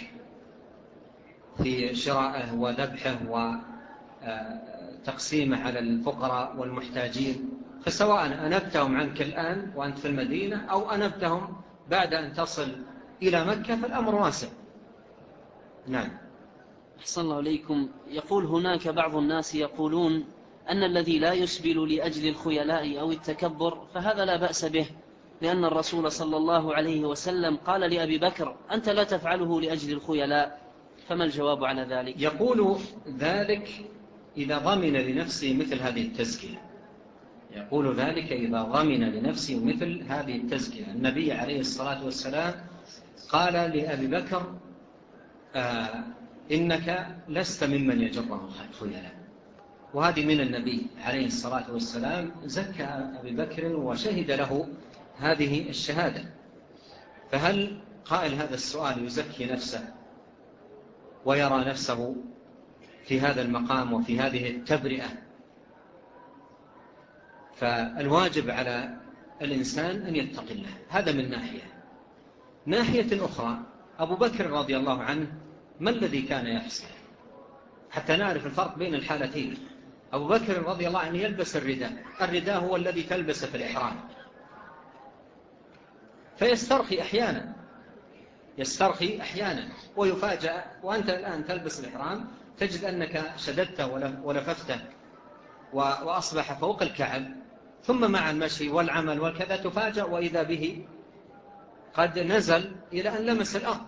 في شرائه وذبحه وتقسيمه على الفقراء والمحتاجين. فسواء أنبتهم عنك الآن وأنت في المدينة أو أنبتهم بعد أن تصل إلى مكة، فالأمر واسع. نعم. أحسن الله إليكم. يقول هناك بعض الناس يقولون أن الذي لا يسبل لأجل الخيلاء أو التكبر فهذا لا بأس به، لأن الرسول صلى الله عليه وسلم قال لأبي بكر: أنت لا تفعله لأجل الخيلاء. فما الجواب على ذلك؟ يقول ذلك إذا ضمن لنفسه مثل هذه التزكية. يقول ذلك إذا ضمن لنفسه مثل هذه التزكية. النبي عليه الصلاة والسلام قال لأبي بكر: إنك لست ممن يجره الخيلاء. وهذه من النبي عليه الصلاة والسلام، زكى أبي بكر وشهد له هذه الشهادة. فهل قائل هذا السؤال يزكي نفسه ويرى نفسه في هذا المقام وفي هذه التبرئة؟ فالواجب على الإنسان أن يتقي الله. هذا من ناحية أخرى، أبو بكر رضي الله عنه ما الذي كان يحصل حتى نعرف الفرق بين الحالتين؟ أبو بكر رضي الله عنه يلبس الرداء هو الذي تلبس في الإحرام، فيسترخي أحيانا ويفاجأ، وأنت الآن تلبس الإحرام تجد أنك شددته ولففته وأصبح فوق الكعب، ثم مع المشي والعمل وكذا تفاجأ وإذا به قد نزل إلى أن لمس الأرض،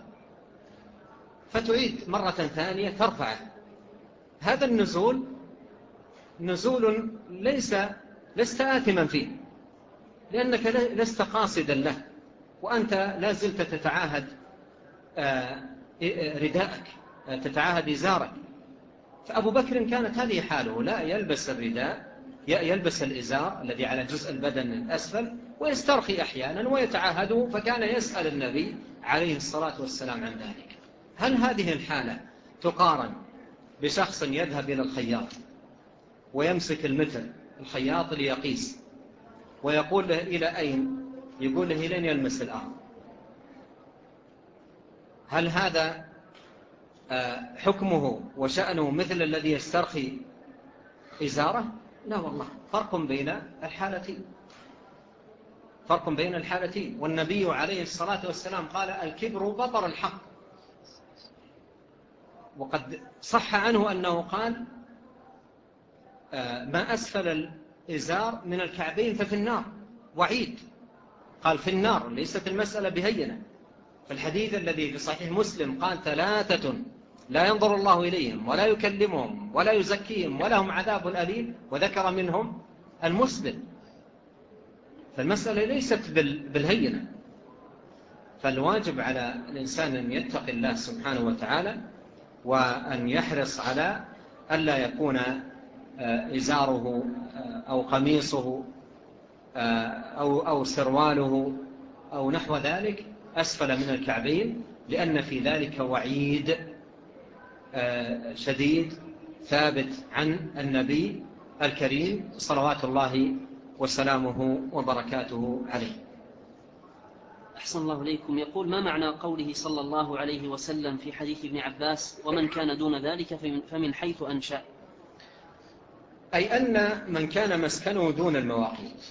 فتعيد مرة ثانية ترفعه. هذا النزول لست آثما فيه، لأنك لست قاصدا له، وأنت لا زلت تتعاهد رداءك، تتعاهد إزارك. فأبو بكر كانت هذه حاله، لا يلبس الرداء، يلبس الإزار الذي على جزء البدن الأسفل ويسترخي أحيانا ويتعاهده. فكان يسأل النبي عليه الصلاة والسلام عن ذلك. هل هذه الحالة تقارن بشخص يذهب إلى الخياط ويمسك المتر الخياط ليقيس ويقول له إلى أين؟ يقول له لن يلمس الأرض. هل هذا حكمه وشأنه مثل الذي يسترخي إزاره؟ لا والله، فرق بين الحالتين. والنبي عليه الصلاة والسلام قال: الكبر بطر الحق. وقد صح عنه أنه قال: ما أسفل الإزار من الكعبين ففي النار. وعيد، قال في النار، ليست المسألة بهينة. فالحديث الذي في صحيح مسلم قال: 3 لا ينظر الله إليهم ولا يكلمهم ولا يزكيهم ولهم عذاب أليم، وذكر منهم المسبل. فالمسألة ليست بالهينة. فالواجب على الإنسان أن يتقي الله سبحانه وتعالى، وأن يحرص على ألا يكون إزاره أو قميصه أو سرواله أو نحو ذلك أسفل من الكعبين، لأن في ذلك وعيد شديد ثابت عن النبي الكريم صلوات الله وسلامه وبركاته عليه. أحسن الله إليكم. يقول: ما معنى قوله صلى الله عليه وسلم في حديث ابن عباس: ومن كان دون ذلك فمن حيث أنشأ؟ أي أن من كان مسكنه دون المواقيت،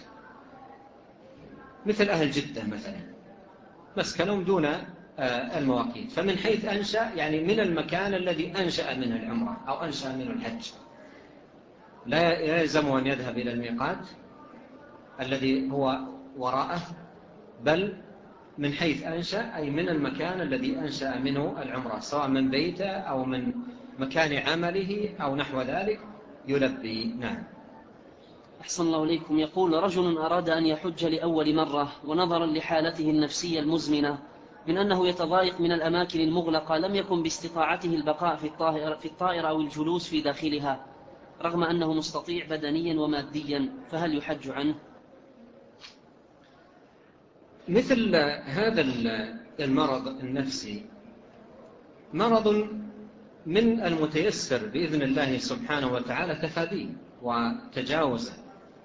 مثل أهل جدة مثلا، مسكنهم دون المواقيت، فمن حيث أنشأ يعني من المكان الذي أنشأ منه العمرة أو أنشأ منه الحج. لا يلزم أن يذهب إلى الميقات الذي هو وراءه، بل من حيث أنشأ أي من المكان الذي أنشأ منه العمرة، سواء من بيته أو من مكان عمله أو نحو ذلك يلبي. نعم. أحسن الله إليكم. يقول: رجل أراد أن يحج لأول مرة، ونظرا لحالته النفسية المزمنة من أنه يتضايق من الأماكن المغلقة لم يكن باستطاعته البقاء في الطائرة أو الجلوس في داخلها، رغم أنه مستطيع بدنيا وماديا، فهل يحج عنه؟ مثل هذا المرض النفسي مرض من المتيسر بإذن الله سبحانه وتعالى تفاديه وتجاوزه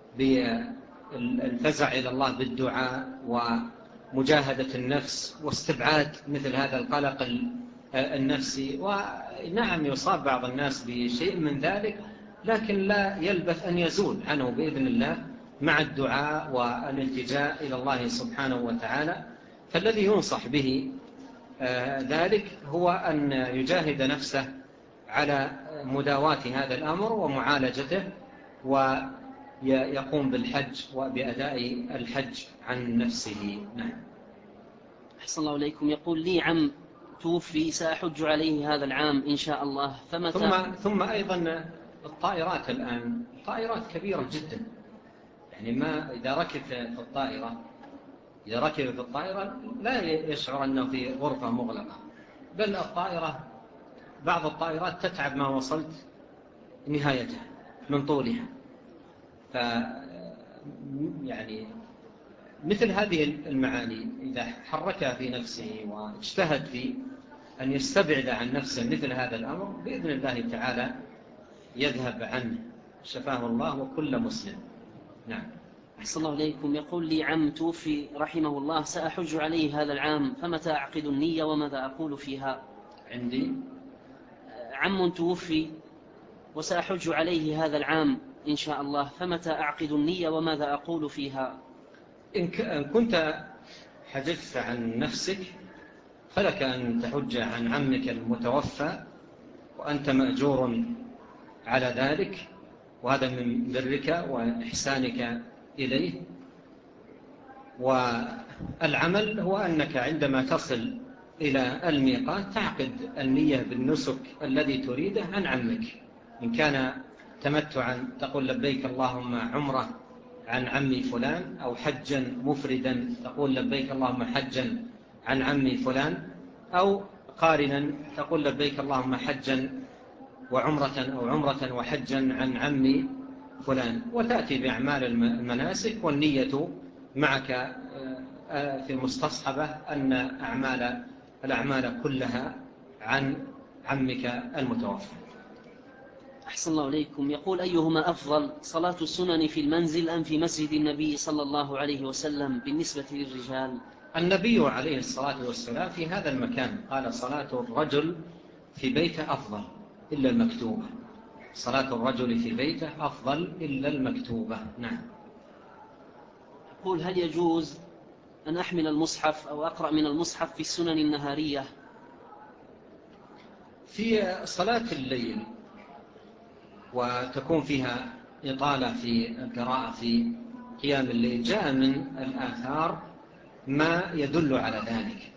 بالفزع إلى الله بالدعاء ومجاهدة النفس واستبعاد مثل هذا القلق النفسي. ونعم يصاب بعض الناس بشيء من ذلك، لكن لا يلبث أن يزول عنه بإذن الله مع الدعاء والالتجاء إلى الله سبحانه وتعالى. فالذي ينصح به ذلك هو أن يجاهد نفسه على مداواة هذا الأمر ومعالجته، ويقوم بالحج وبأداء الحج عن نفسه. نعم. أحسن الله إليكم. يقول لي عم توفي سأحج عليه هذا العام إن شاء الله، ثم أيضا الطائرات الآن طائرات كبيرة جدا، يعني ما إذا ركب في الطائرة لا يشعر أنه في غرفة مغلقة، بل بعض الطائرات تتعب ما وصلت نهايتها من طولها. يعني مثل هذه المعاني إذا حركها في نفسه واجتهد في أن يستبعد عن نفسه مثل هذا الأمر، بإذن الله تعالى يذهب عنه، شفاه الله وكل مسلم. نعم. أحسن الله إليكم. يقول لي عم توفي رحمه الله سأحج عليه هذا العام، فمتى أعقد النية وماذا أقول فيها؟ عندي عم توفي وسأحج عليه هذا العام إن شاء الله، فمتى أعقد النية وماذا أقول فيها؟ إن كنت حججت عن نفسك فلك أن تحج عن عمك المتوفى، وأنت مأجور على ذلك، وهذا من برك وإحسانك إليه. والعمل هو أنك عندما تصل إلى الميقات تعقد النية بالنسك الذي تريده عن عمك. إن كان تمتعا تقول لبيك اللهم عمرة عن عمي فلان، أو حجا مفردا تقول لبيك اللهم حجا عن عمي فلان، أو قارنا تقول لبيك اللهم حجا وعمرة أو عمرة وحجا عن عمي فلان، وتأتي بأعمال المناسك والنية معك في مستصحبة أن الأعمال كلها عن عمك المتوفى. أحسن الله إليكم. يقول أيهما أفضل، صلاة السنن في المنزل أم في مسجد النبي صلى الله عليه وسلم بالنسبة للرجال؟ النبي عليه الصلاة والسلام في هذا المكان قال صلاة الرجل في بيته أفضل إلا المكتوبة. صلاة الرجل في بيته أفضل إلا المكتوبة. نعم. يقول هل يجوز أن أحمل المصحف أو أقرأ من المصحف في السنن النهارية؟ في صلاة الليل وتكون فيها إطالة في القراءة في قيام الليل جاء من الآثار ما يدل على ذلك،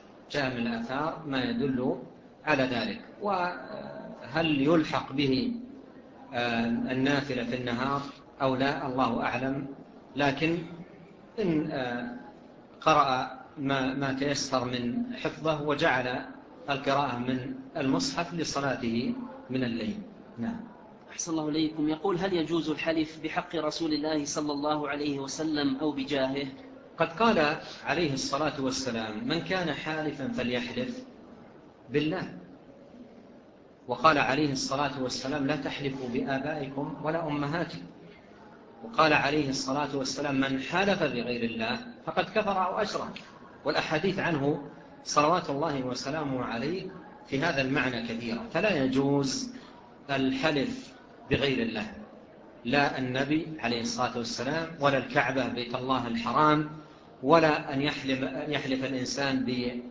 على ذلك. وهل يلحق به النافلة في النهار أو لا الله أعلم، لكن إن قرأ ما تيسر من حفظه وجعل القراءة من المصحف لصلاته من الليل. نعم. أحسن الله إليكم. يقول هل يجوز الحلف بحق رسول الله صلى الله عليه وسلم أو بجاهه؟ قد قال عليه الصلاة والسلام من كان حالفا فليحلف بالله، وقال عليه الصلاة والسلام لا تحلفوا بآبائكم ولا أمهاتكم، وقال عليه الصلاة والسلام من حلف بغير الله فقد كفر أو أشرك. والأحاديث عنه صلوات الله وسلامه عليه في هذا المعنى كثيرة. فلا يجوز الحلف بغير الله، لا النبي عليه الصلاة والسلام ولا الكعبة بيت الله الحرام، ولا أن يحلف الإنسان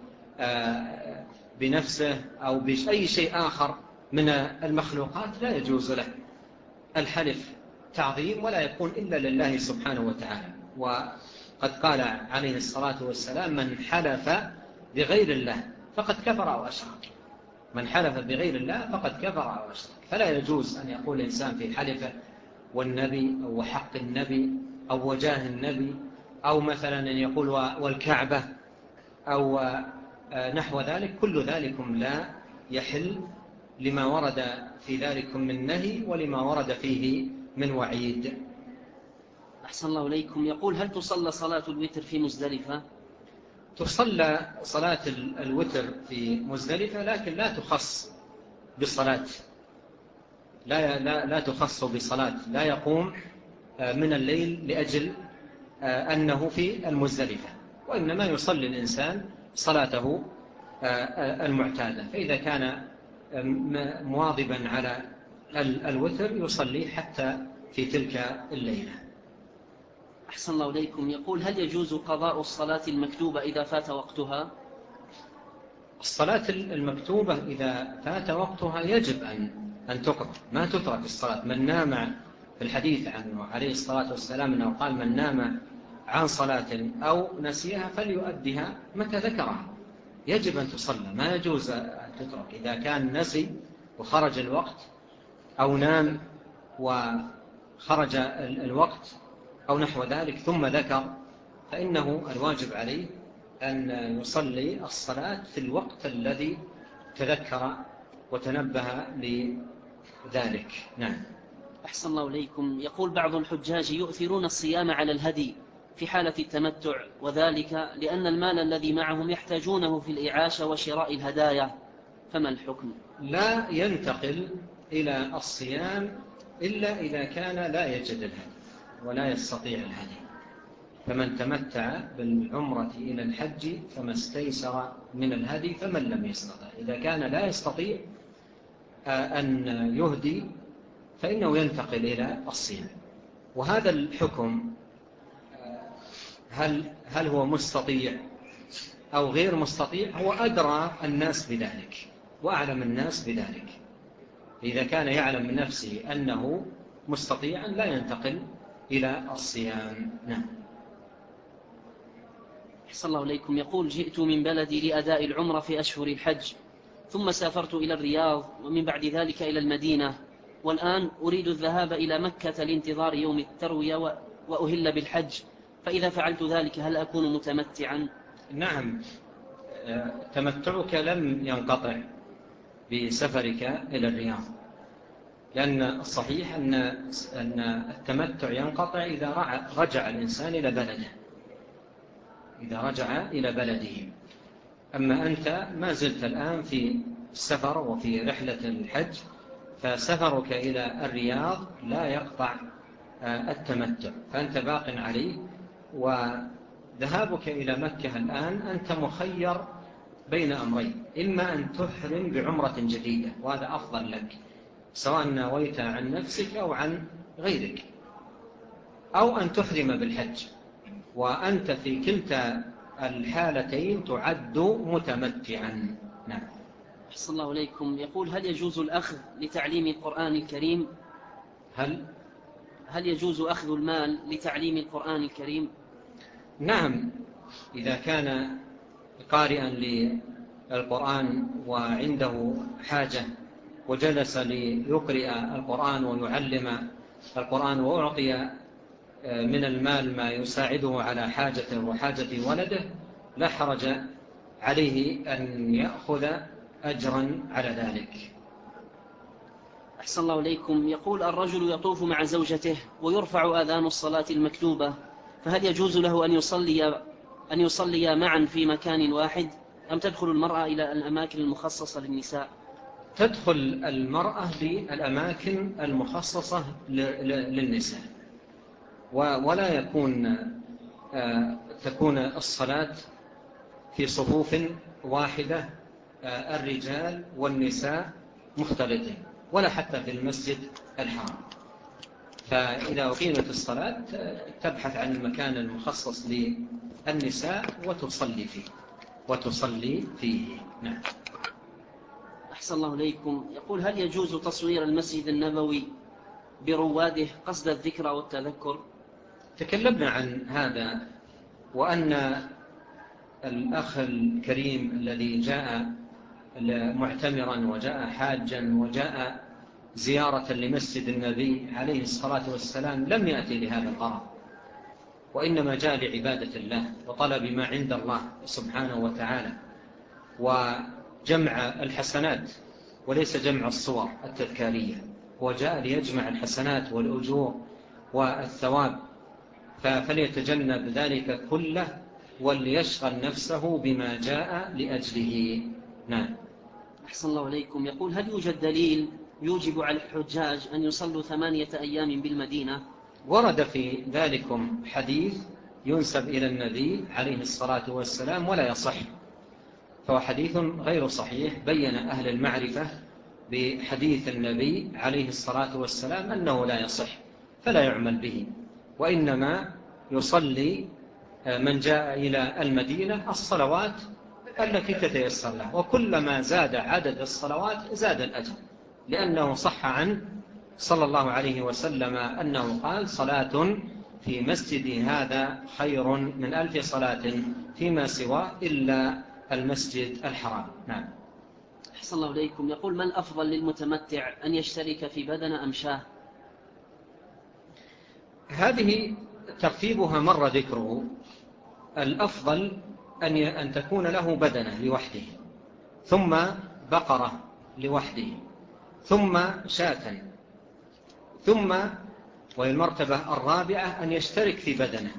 بنفسه أو بأي شيء آخر من المخلوقات. لا يجوز له الحلف تعظيم ولا يكون إلا لله سبحانه وتعالى. وقد قال عليه الصلاة والسلام من حلف بغير الله فقد كفر أو أشرك. من حلف بغير الله فقد كفر أو أشرك. فلا يجوز أن يقول الإنسان في حلفه والنبي أو حق النبي أو وجاه النبي، أو مثلا أن يقول والكعبة أو نحو ذلك. كل ذلكم لا يحل لما ورد في ذلكم من نهي ولما ورد فيه من وعيد. أحسن الله إليكم. يقول هل تصلى صلاة الوتر في مزدلفة؟ تصلى صلاة الوتر في مزدلفة، لكن لا تخص بالصلاة، لا تخص بصلاة، لا يقوم من الليل لأجل أنه في المزدلفة، وإنما يصلي الإنسان صلاته المعتادة. فإذا كان مواظبا على الوتر يصلي حتى في تلك الليلة. أحسن الله إليكم. يقول هل يجوز قضاء الصلاة المكتوبة إذا فات وقتها؟ الصلاة المكتوبة إذا فات وقتها يجب أن تقضى، ما تترك الصلاة. من نام، في الحديث عنه عليه الصلاة والسلام أنه قال: من نام عن صلاة أو نسيها فليؤدها متى ذكرها. يجب أن تصلى، ما يجوز أن تترك. إذا كان نسي وخرج الوقت، أو نام وخرج الوقت أو نحو ذلك ثم ذكر، فإنه الواجب عليه أن يصلي الصلاة في الوقت الذي تذكر وتنبه لذلك. نعم. أحسن الله إليكم. يقول بعض الحجاج يؤثرون الصيام على الهدي في حالة التمتع، وذلك لأن المال الذي معهم يحتاجونه في الإعاشة وشراء الهدايا، فما الحكم؟ لا ينتقل إلى الصيام إلا إذا كان لا يجد الهدي ولا يستطيع الهدي. فمن تمتع بالعمرة إلى الحج فما استيسر من الهدي فمن لم يستطع. إذا كان لا يستطيع أن يهدي فإنه ينتقل إلى الصيام. وهذا الحكم هل هو مستطيع أو غير مستطيع، هو أدرى الناس بذلك وأعلم الناس بذلك. إذا كان يعلم من نفسه أنه مستطيعا لا ينتقل إلى الصيام. نعم. أحسن الله إليكم. يقول جئت من بلدي لأداء العمرة في أشهر الحج، ثم سافرت إلى الرياض، ومن بعد ذلك إلى المدينة، والآن أريد الذهاب إلى مكة لانتظار يوم التروية وأهل بالحج، فإذا فعلت ذلك هل أكون متمتعا؟ نعم، تمتعك لم ينقطع بسفرك إلى الرياض، لأن الصحيح أن التمتع ينقطع إذا رجع الإنسان إلى بلده، إذا رجع إلى بلده. أما أنت ما زلت الآن في السفر وفي رحلة الحج، فسفرك إلى الرياض لا يقطع التمتع، فأنت باق عليه. وذهابك إلى مكة الآن أنت مخير بين أمرين: إما أن تحرم بعمرة جديدة وهذا أفضل لك سواء نويت عن نفسك أو عن غيرك، أو أن تحرم بالحج، وأنت في كلتا الحالتين تعد متمتعا. نعم. أحسن الله إليكم. يقول هل يجوز الأخذ لتعليم القرآن الكريم؟ هل يجوز أخذ المال لتعليم القرآن الكريم؟ نعم، إذا كان قارئا للقرآن وعنده حاجة وجلس ليقرئ القرآن ويعلم القرآن وأعطي من المال ما يساعده على حاجته وحاجة ولده، لا حرج عليه أن يأخذ أجرا على ذلك. أحسن الله إليكم. يقول الرجل يطوف مع زوجته ويرفع آذان الصلاة المكتوبة، فهل يجوز له أن يصلي معا في مكان واحد، أم تدخل المرأة إلى الأماكن المخصصة للنساء؟ تدخل المرأة للأماكن المخصصة للنساء، ولا تكون الصلاة في صفوف واحدة الرجال والنساء مختلطين، ولا حتى في المسجد الحرام. فإذا أقيمت الصلاة تبحث عن المكان المخصص للنساء وتصلي فيه. نعم. أحسن الله إليكم. يقول هل يجوز تصوير المسجد النبوي برواده قصد الذكر والتذكر؟ تكلمنا عن هذا، وأن الأخ الكريم الذي جاء معتمرا وجاء حاجا وجاء زيارة لمسجد النبي عليه الصلاة والسلام لم يأتي لهذا الغرض، وإنما جاء لعبادة الله وطلب ما عند الله سبحانه وتعالى وجمع الحسنات وليس جمع الصور التذكارية. وجاء ليجمع الحسنات والأجور والثواب، فليتجنب ذلك كله وليشغل نفسه بما جاء لأجله. نعم. أحسن الله إليكم. يقول هل يوجد دليل يوجب على الحجاج أن يصلوا 8 أيام بالمدينة؟ ورد في ذلكم حديث ينسب إلى النبي عليه الصلاة والسلام ولا يصح، فهو حديث غير صحيح. بين أهل المعرفة بحديث النبي عليه الصلاة والسلام أنه لا يصح، فلا يعمل به، وإنما يصلي من جاء إلى المدينة الصلوات التي تتيسر له، وكلما زاد عدد الصلوات زاد الأجر، لأنه صح عنه صلى الله عليه وسلم أنه قال: صلاة في مسجد هذا خير من 1000 صلاة فيما سواه إلا المسجد الحرام. نعم. أحسن الله إليكم. يقول: ما الأفضل للمتمتع، أن يشترك في بدنة أم شاة؟ هذه ترتيبها مر ذكره. الأفضل أن تكون له بدنة لوحده، ثم بقرة لوحده، ثم شاة، ثم والمرتبة الرابعة أن يشترك في بدنة،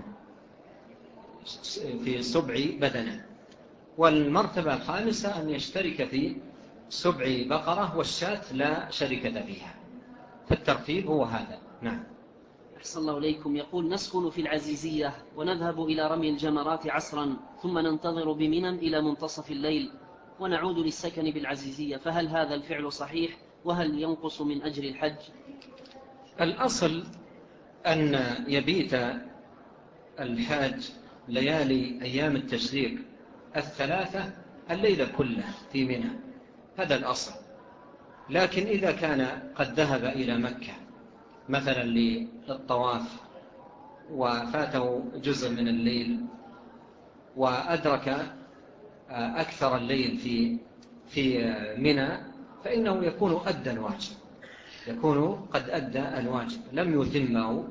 في 7 بدنة، والمرتبة الخامسة أن يشترك في 7 بقرة، والشاة لا شركة فيها. فالترتيب هو هذا. نعم. أحسن الله إليكم. يقول: نسكن في العزيزية ونذهب إلى رمي الجمرات عصرا، ثم ننتظر بمنى إلى منتصف الليل ونعود للسكن بالعزيزية، فهل هذا الفعل صحيح؟ وهل ينقص من أجر الحج؟ الأصل أن يبيت الحاج ليالي أيام التشريق 3 الليلة كله في منى، هذا الأصل. لكن إذا كان قد ذهب إلى مكة مثلا للطواف وفاته جزء من الليل وأدرك أكثر الليل في منى، فإنه يكون أدى الواجب، يكون قد أدى الواجب، لم يتمه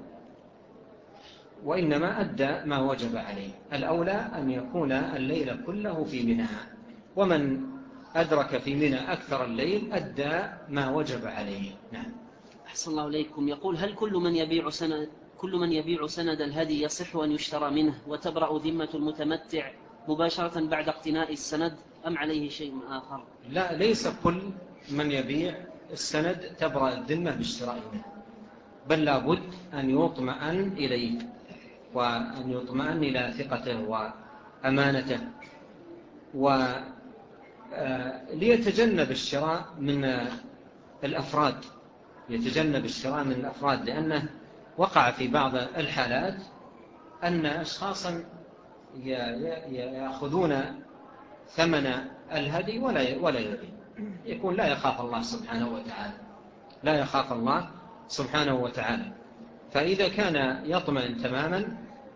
وإنما أدى ما وجب عليه. الأولى أن يكون الليل كله في منى، ومن أدرك في منى أكثر الليل أدى ما وجب عليه. نعم. أحسن الله إليكم. يقول: هل كل من يبيع سند الهدي يصح أن يشترى منه وتبرأ ذمة المتمتع مباشرة بعد اقتناء السند، أم عليه شيء آخر؟ لا، ليس كل من يبيع السند تبرأ الذمة باشتراء منه، بل لابد أن يطمئن إليه، وأن يطمئن إلى ثقته وأمانته، وليتجنب الشراء من الأفراد، يتجنب الشراء من الأفراد، لأنه وقع في بعض الحالات أن أشخاصا يأخذون ثمن الهدي ولا يبيع، يكون لا يخاف الله سبحانه وتعالى، لا يخاف الله سبحانه وتعالى. فإذا كان يطمئن تماما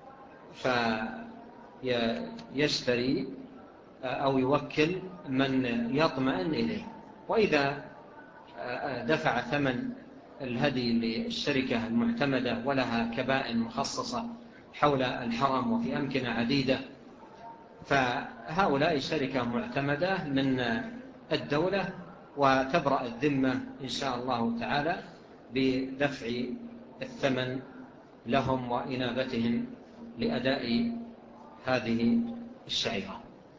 فيشتري أو يوكل من يطمئن إليه. وإذا دفع ثمن الهدي للشركة المعتمدة ولها كبائن مخصصة حول الحرم وفي أمكنة عديدة، فهؤلاء شركة معتمدة من الدولة، وتبرأ الذمة إن شاء الله تعالى بدفع الثمن لهم وإنابتهم لأداء هذه الشعيرة.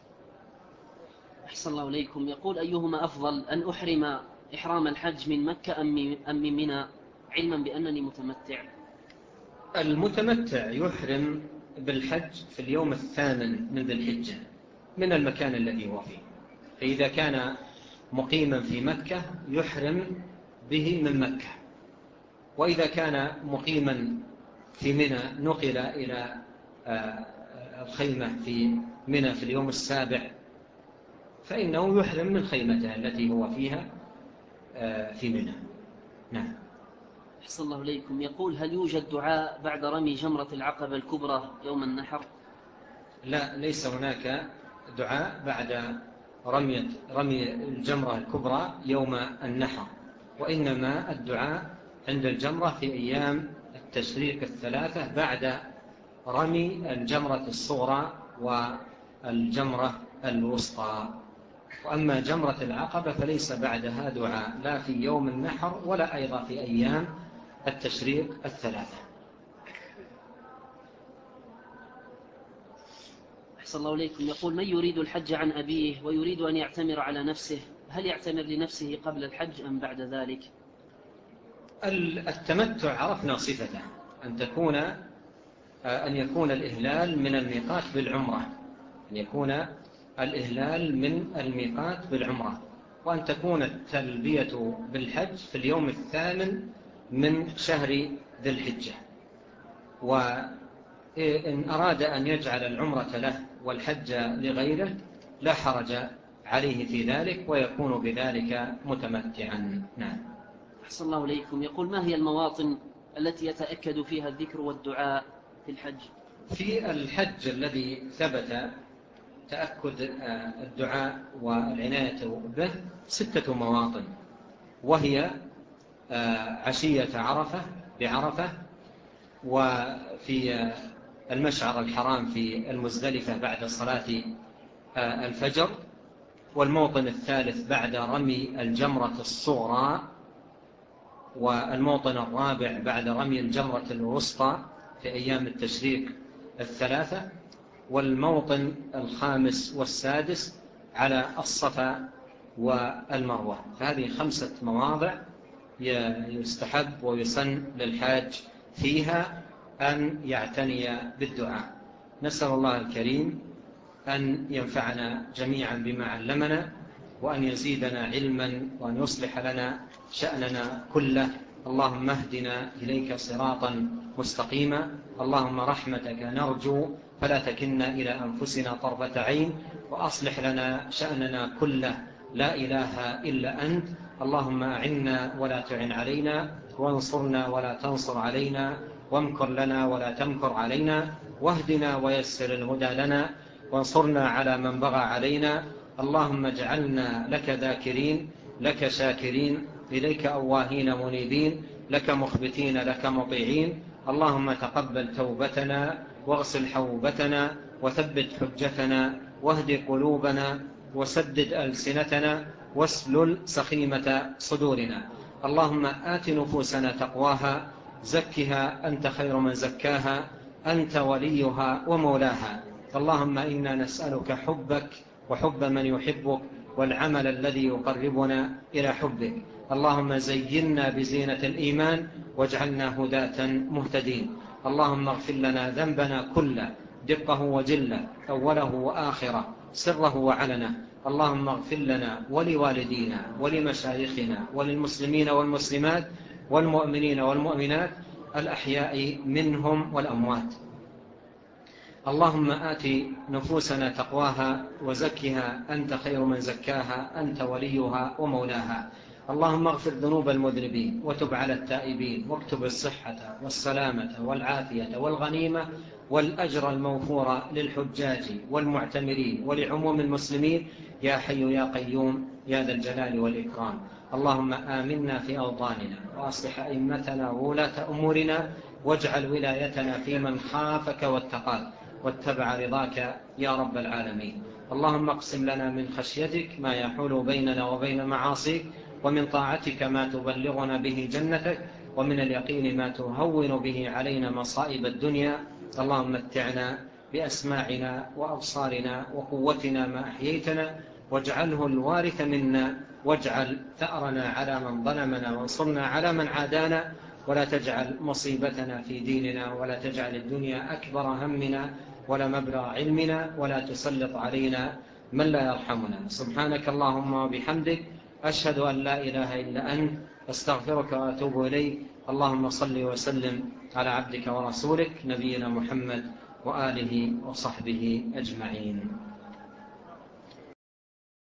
أحسن الله إليكم. يقول: أيهما أفضل، أن أحرم إحرام الحج من مكة أم من منى، علما بأنني متمتع؟ المتمتع يحرم بالحج في اليوم الثامن من ذي الحجة من المكان الذي هو فيه، فإذا كان مقيما في مكة يحرم به من مكة، وإذا كان مقيما في منى نقل إلى الخيمة في منى في اليوم السابع، فإنه يحرم من خيمته التي هو فيها في منى. نعم. أحسن الله إليكم. يقول: هل يوجد دعاء بعد رمي جمرة العقبة الكبرى يوم النحر؟ لا، ليس هناك دعاء بعد رمي الجمرة الكبرى يوم النحر، وإنما الدعاء عند الجمرة في أيام التشريق 3 بعد رمي الجمرة الصغرى والجمرة الوسطى. وأما جمرة العقبة فليس بعدها دعاء، لا في يوم النحر ولا أيضا في أيام التشريق 3. أحسن الله إليكم. يقول: من يريد الحج عن أبيه ويريد أن يعتمر على نفسه، هل يعتمر لنفسه قبل الحج أم بعد ذلك؟ التمتع عرفنا صفته، أن يكون الإهلال من الميقات بالعمرة، أن يكون الإهلال من الميقات بالعمرة، وأن تكون التلبية بالحج في اليوم الثامن من شهر ذي الحجة. إن أراد أن يجعل العمرة له والحج لغيره لا حرج عليه في ذلك، ويكون بذلك متمتعا. نعم. أحسن الله إليكم. يقول: ما هي المواطن التي يتأكد فيها الذكر والدعاء في الحج؟ في الحج الذي ثبت تأكد الدعاء والعناية به 6 مواطن، وهي عشية عرفة بعرفة، وفي المشعر الحرام في المزدلفة بعد صلاة الفجر، والموطن الثالث بعد رمي الجمرة الصغرى، والموطن الرابع بعد رمي الجمرة الوسطى في أيام التشريق 3، والموطن الخامس والسادس على الصفا والمروة. فهذه 5 مواضع يستحب ويسن للحاج فيها أن يعتني بالدعاء. نسأل الله الكريم أن ينفعنا جميعا بما علمنا، وأن يزيدنا علما، وأن يصلح لنا شأننا كله. اللهم اهدنا إليك صراطا مستقيما. اللهم رحمتك نرجو فلا تكلنا إلى أنفسنا طرفة عين، وأصلح لنا شأننا كله، لا إله إلا أنت. اللهم أعنا ولا تعن علينا، وانصرنا ولا تنصر علينا، وامكر لنا ولا تمكر علينا، واهدنا ويسر الهدى لنا، وانصرنا على من بغى علينا. اللهم اجعلنا لك ذاكرين، لك شاكرين، إليك أواهين منيبين، لك مخبتين، لك مطيعين. اللهم تقبل توبتنا، واغسل حوبتنا، وثبت حجتنا، واهد قلوبنا، وسدد ألسنتنا، واسلل سخيمة صدورنا. اللهم آت نفوسنا تقواها، زكها أنت خير من زكاها، أنت وليها ومولاها. اللهم إنا نسألك حبك وحب من يحبك، والعمل الذي يقربنا إلى حبك. اللهم زينا بزينة الإيمان، واجعلنا هداة مهتدين. اللهم اغفر لنا ذنبنا كله، دقه وجله، أوله وآخره، سره وعلنه. اللهم اغفر لنا ولوالدينا ولمشايخنا وللمسلمين والمسلمات والمؤمنين والمؤمنات الأحياء منهم والأموات. اللهم آت نفوسنا تقواها، وزكها أنت خير من زكاها، أنت وليها ومولاها. اللهم اغفر ذنوب المذنبين، وتب على التائبين، واكتب الصحة والسلامة والعافية والغنيمة والأجر الموفور للحجاج والمعتمرين ولعموم المسلمين، يا حي يا قيوم يا ذا الجلال والإكرام. اللهم آمنا في أوطاننا، وأصلح أئمتنا وولاة أمورنا، واجعل ولايتنا في من خافك واتقاك واتبع رضاك يا رب العالمين. اللهم اقسم لنا من خشيتك ما يحول بيننا وبين معاصيك، ومن طاعتك ما تبلغنا به جنتك، ومن اليقين ما تهون به علينا مصائب الدنيا. اللهم متعنا بأسماعنا وأبصارنا وقوتنا ما أحييتنا، واجعله الوارث منا، واجعل ثأرنا على من ظلمنا، وانصرنا على من عادانا، ولا تجعل مصيبتنا في ديننا، ولا تجعل الدنيا أكبر همنا ولا مبلغ علمنا، ولا تسلط علينا من لا يرحمنا. سبحانك اللهم وبحمدك، أشهد أن لا إله إلا أنت، أستغفرك وأتوب إليك. اللهم صل وسلم على عبدك ورسولك نبينا محمد وآله وصحبه أجمعين.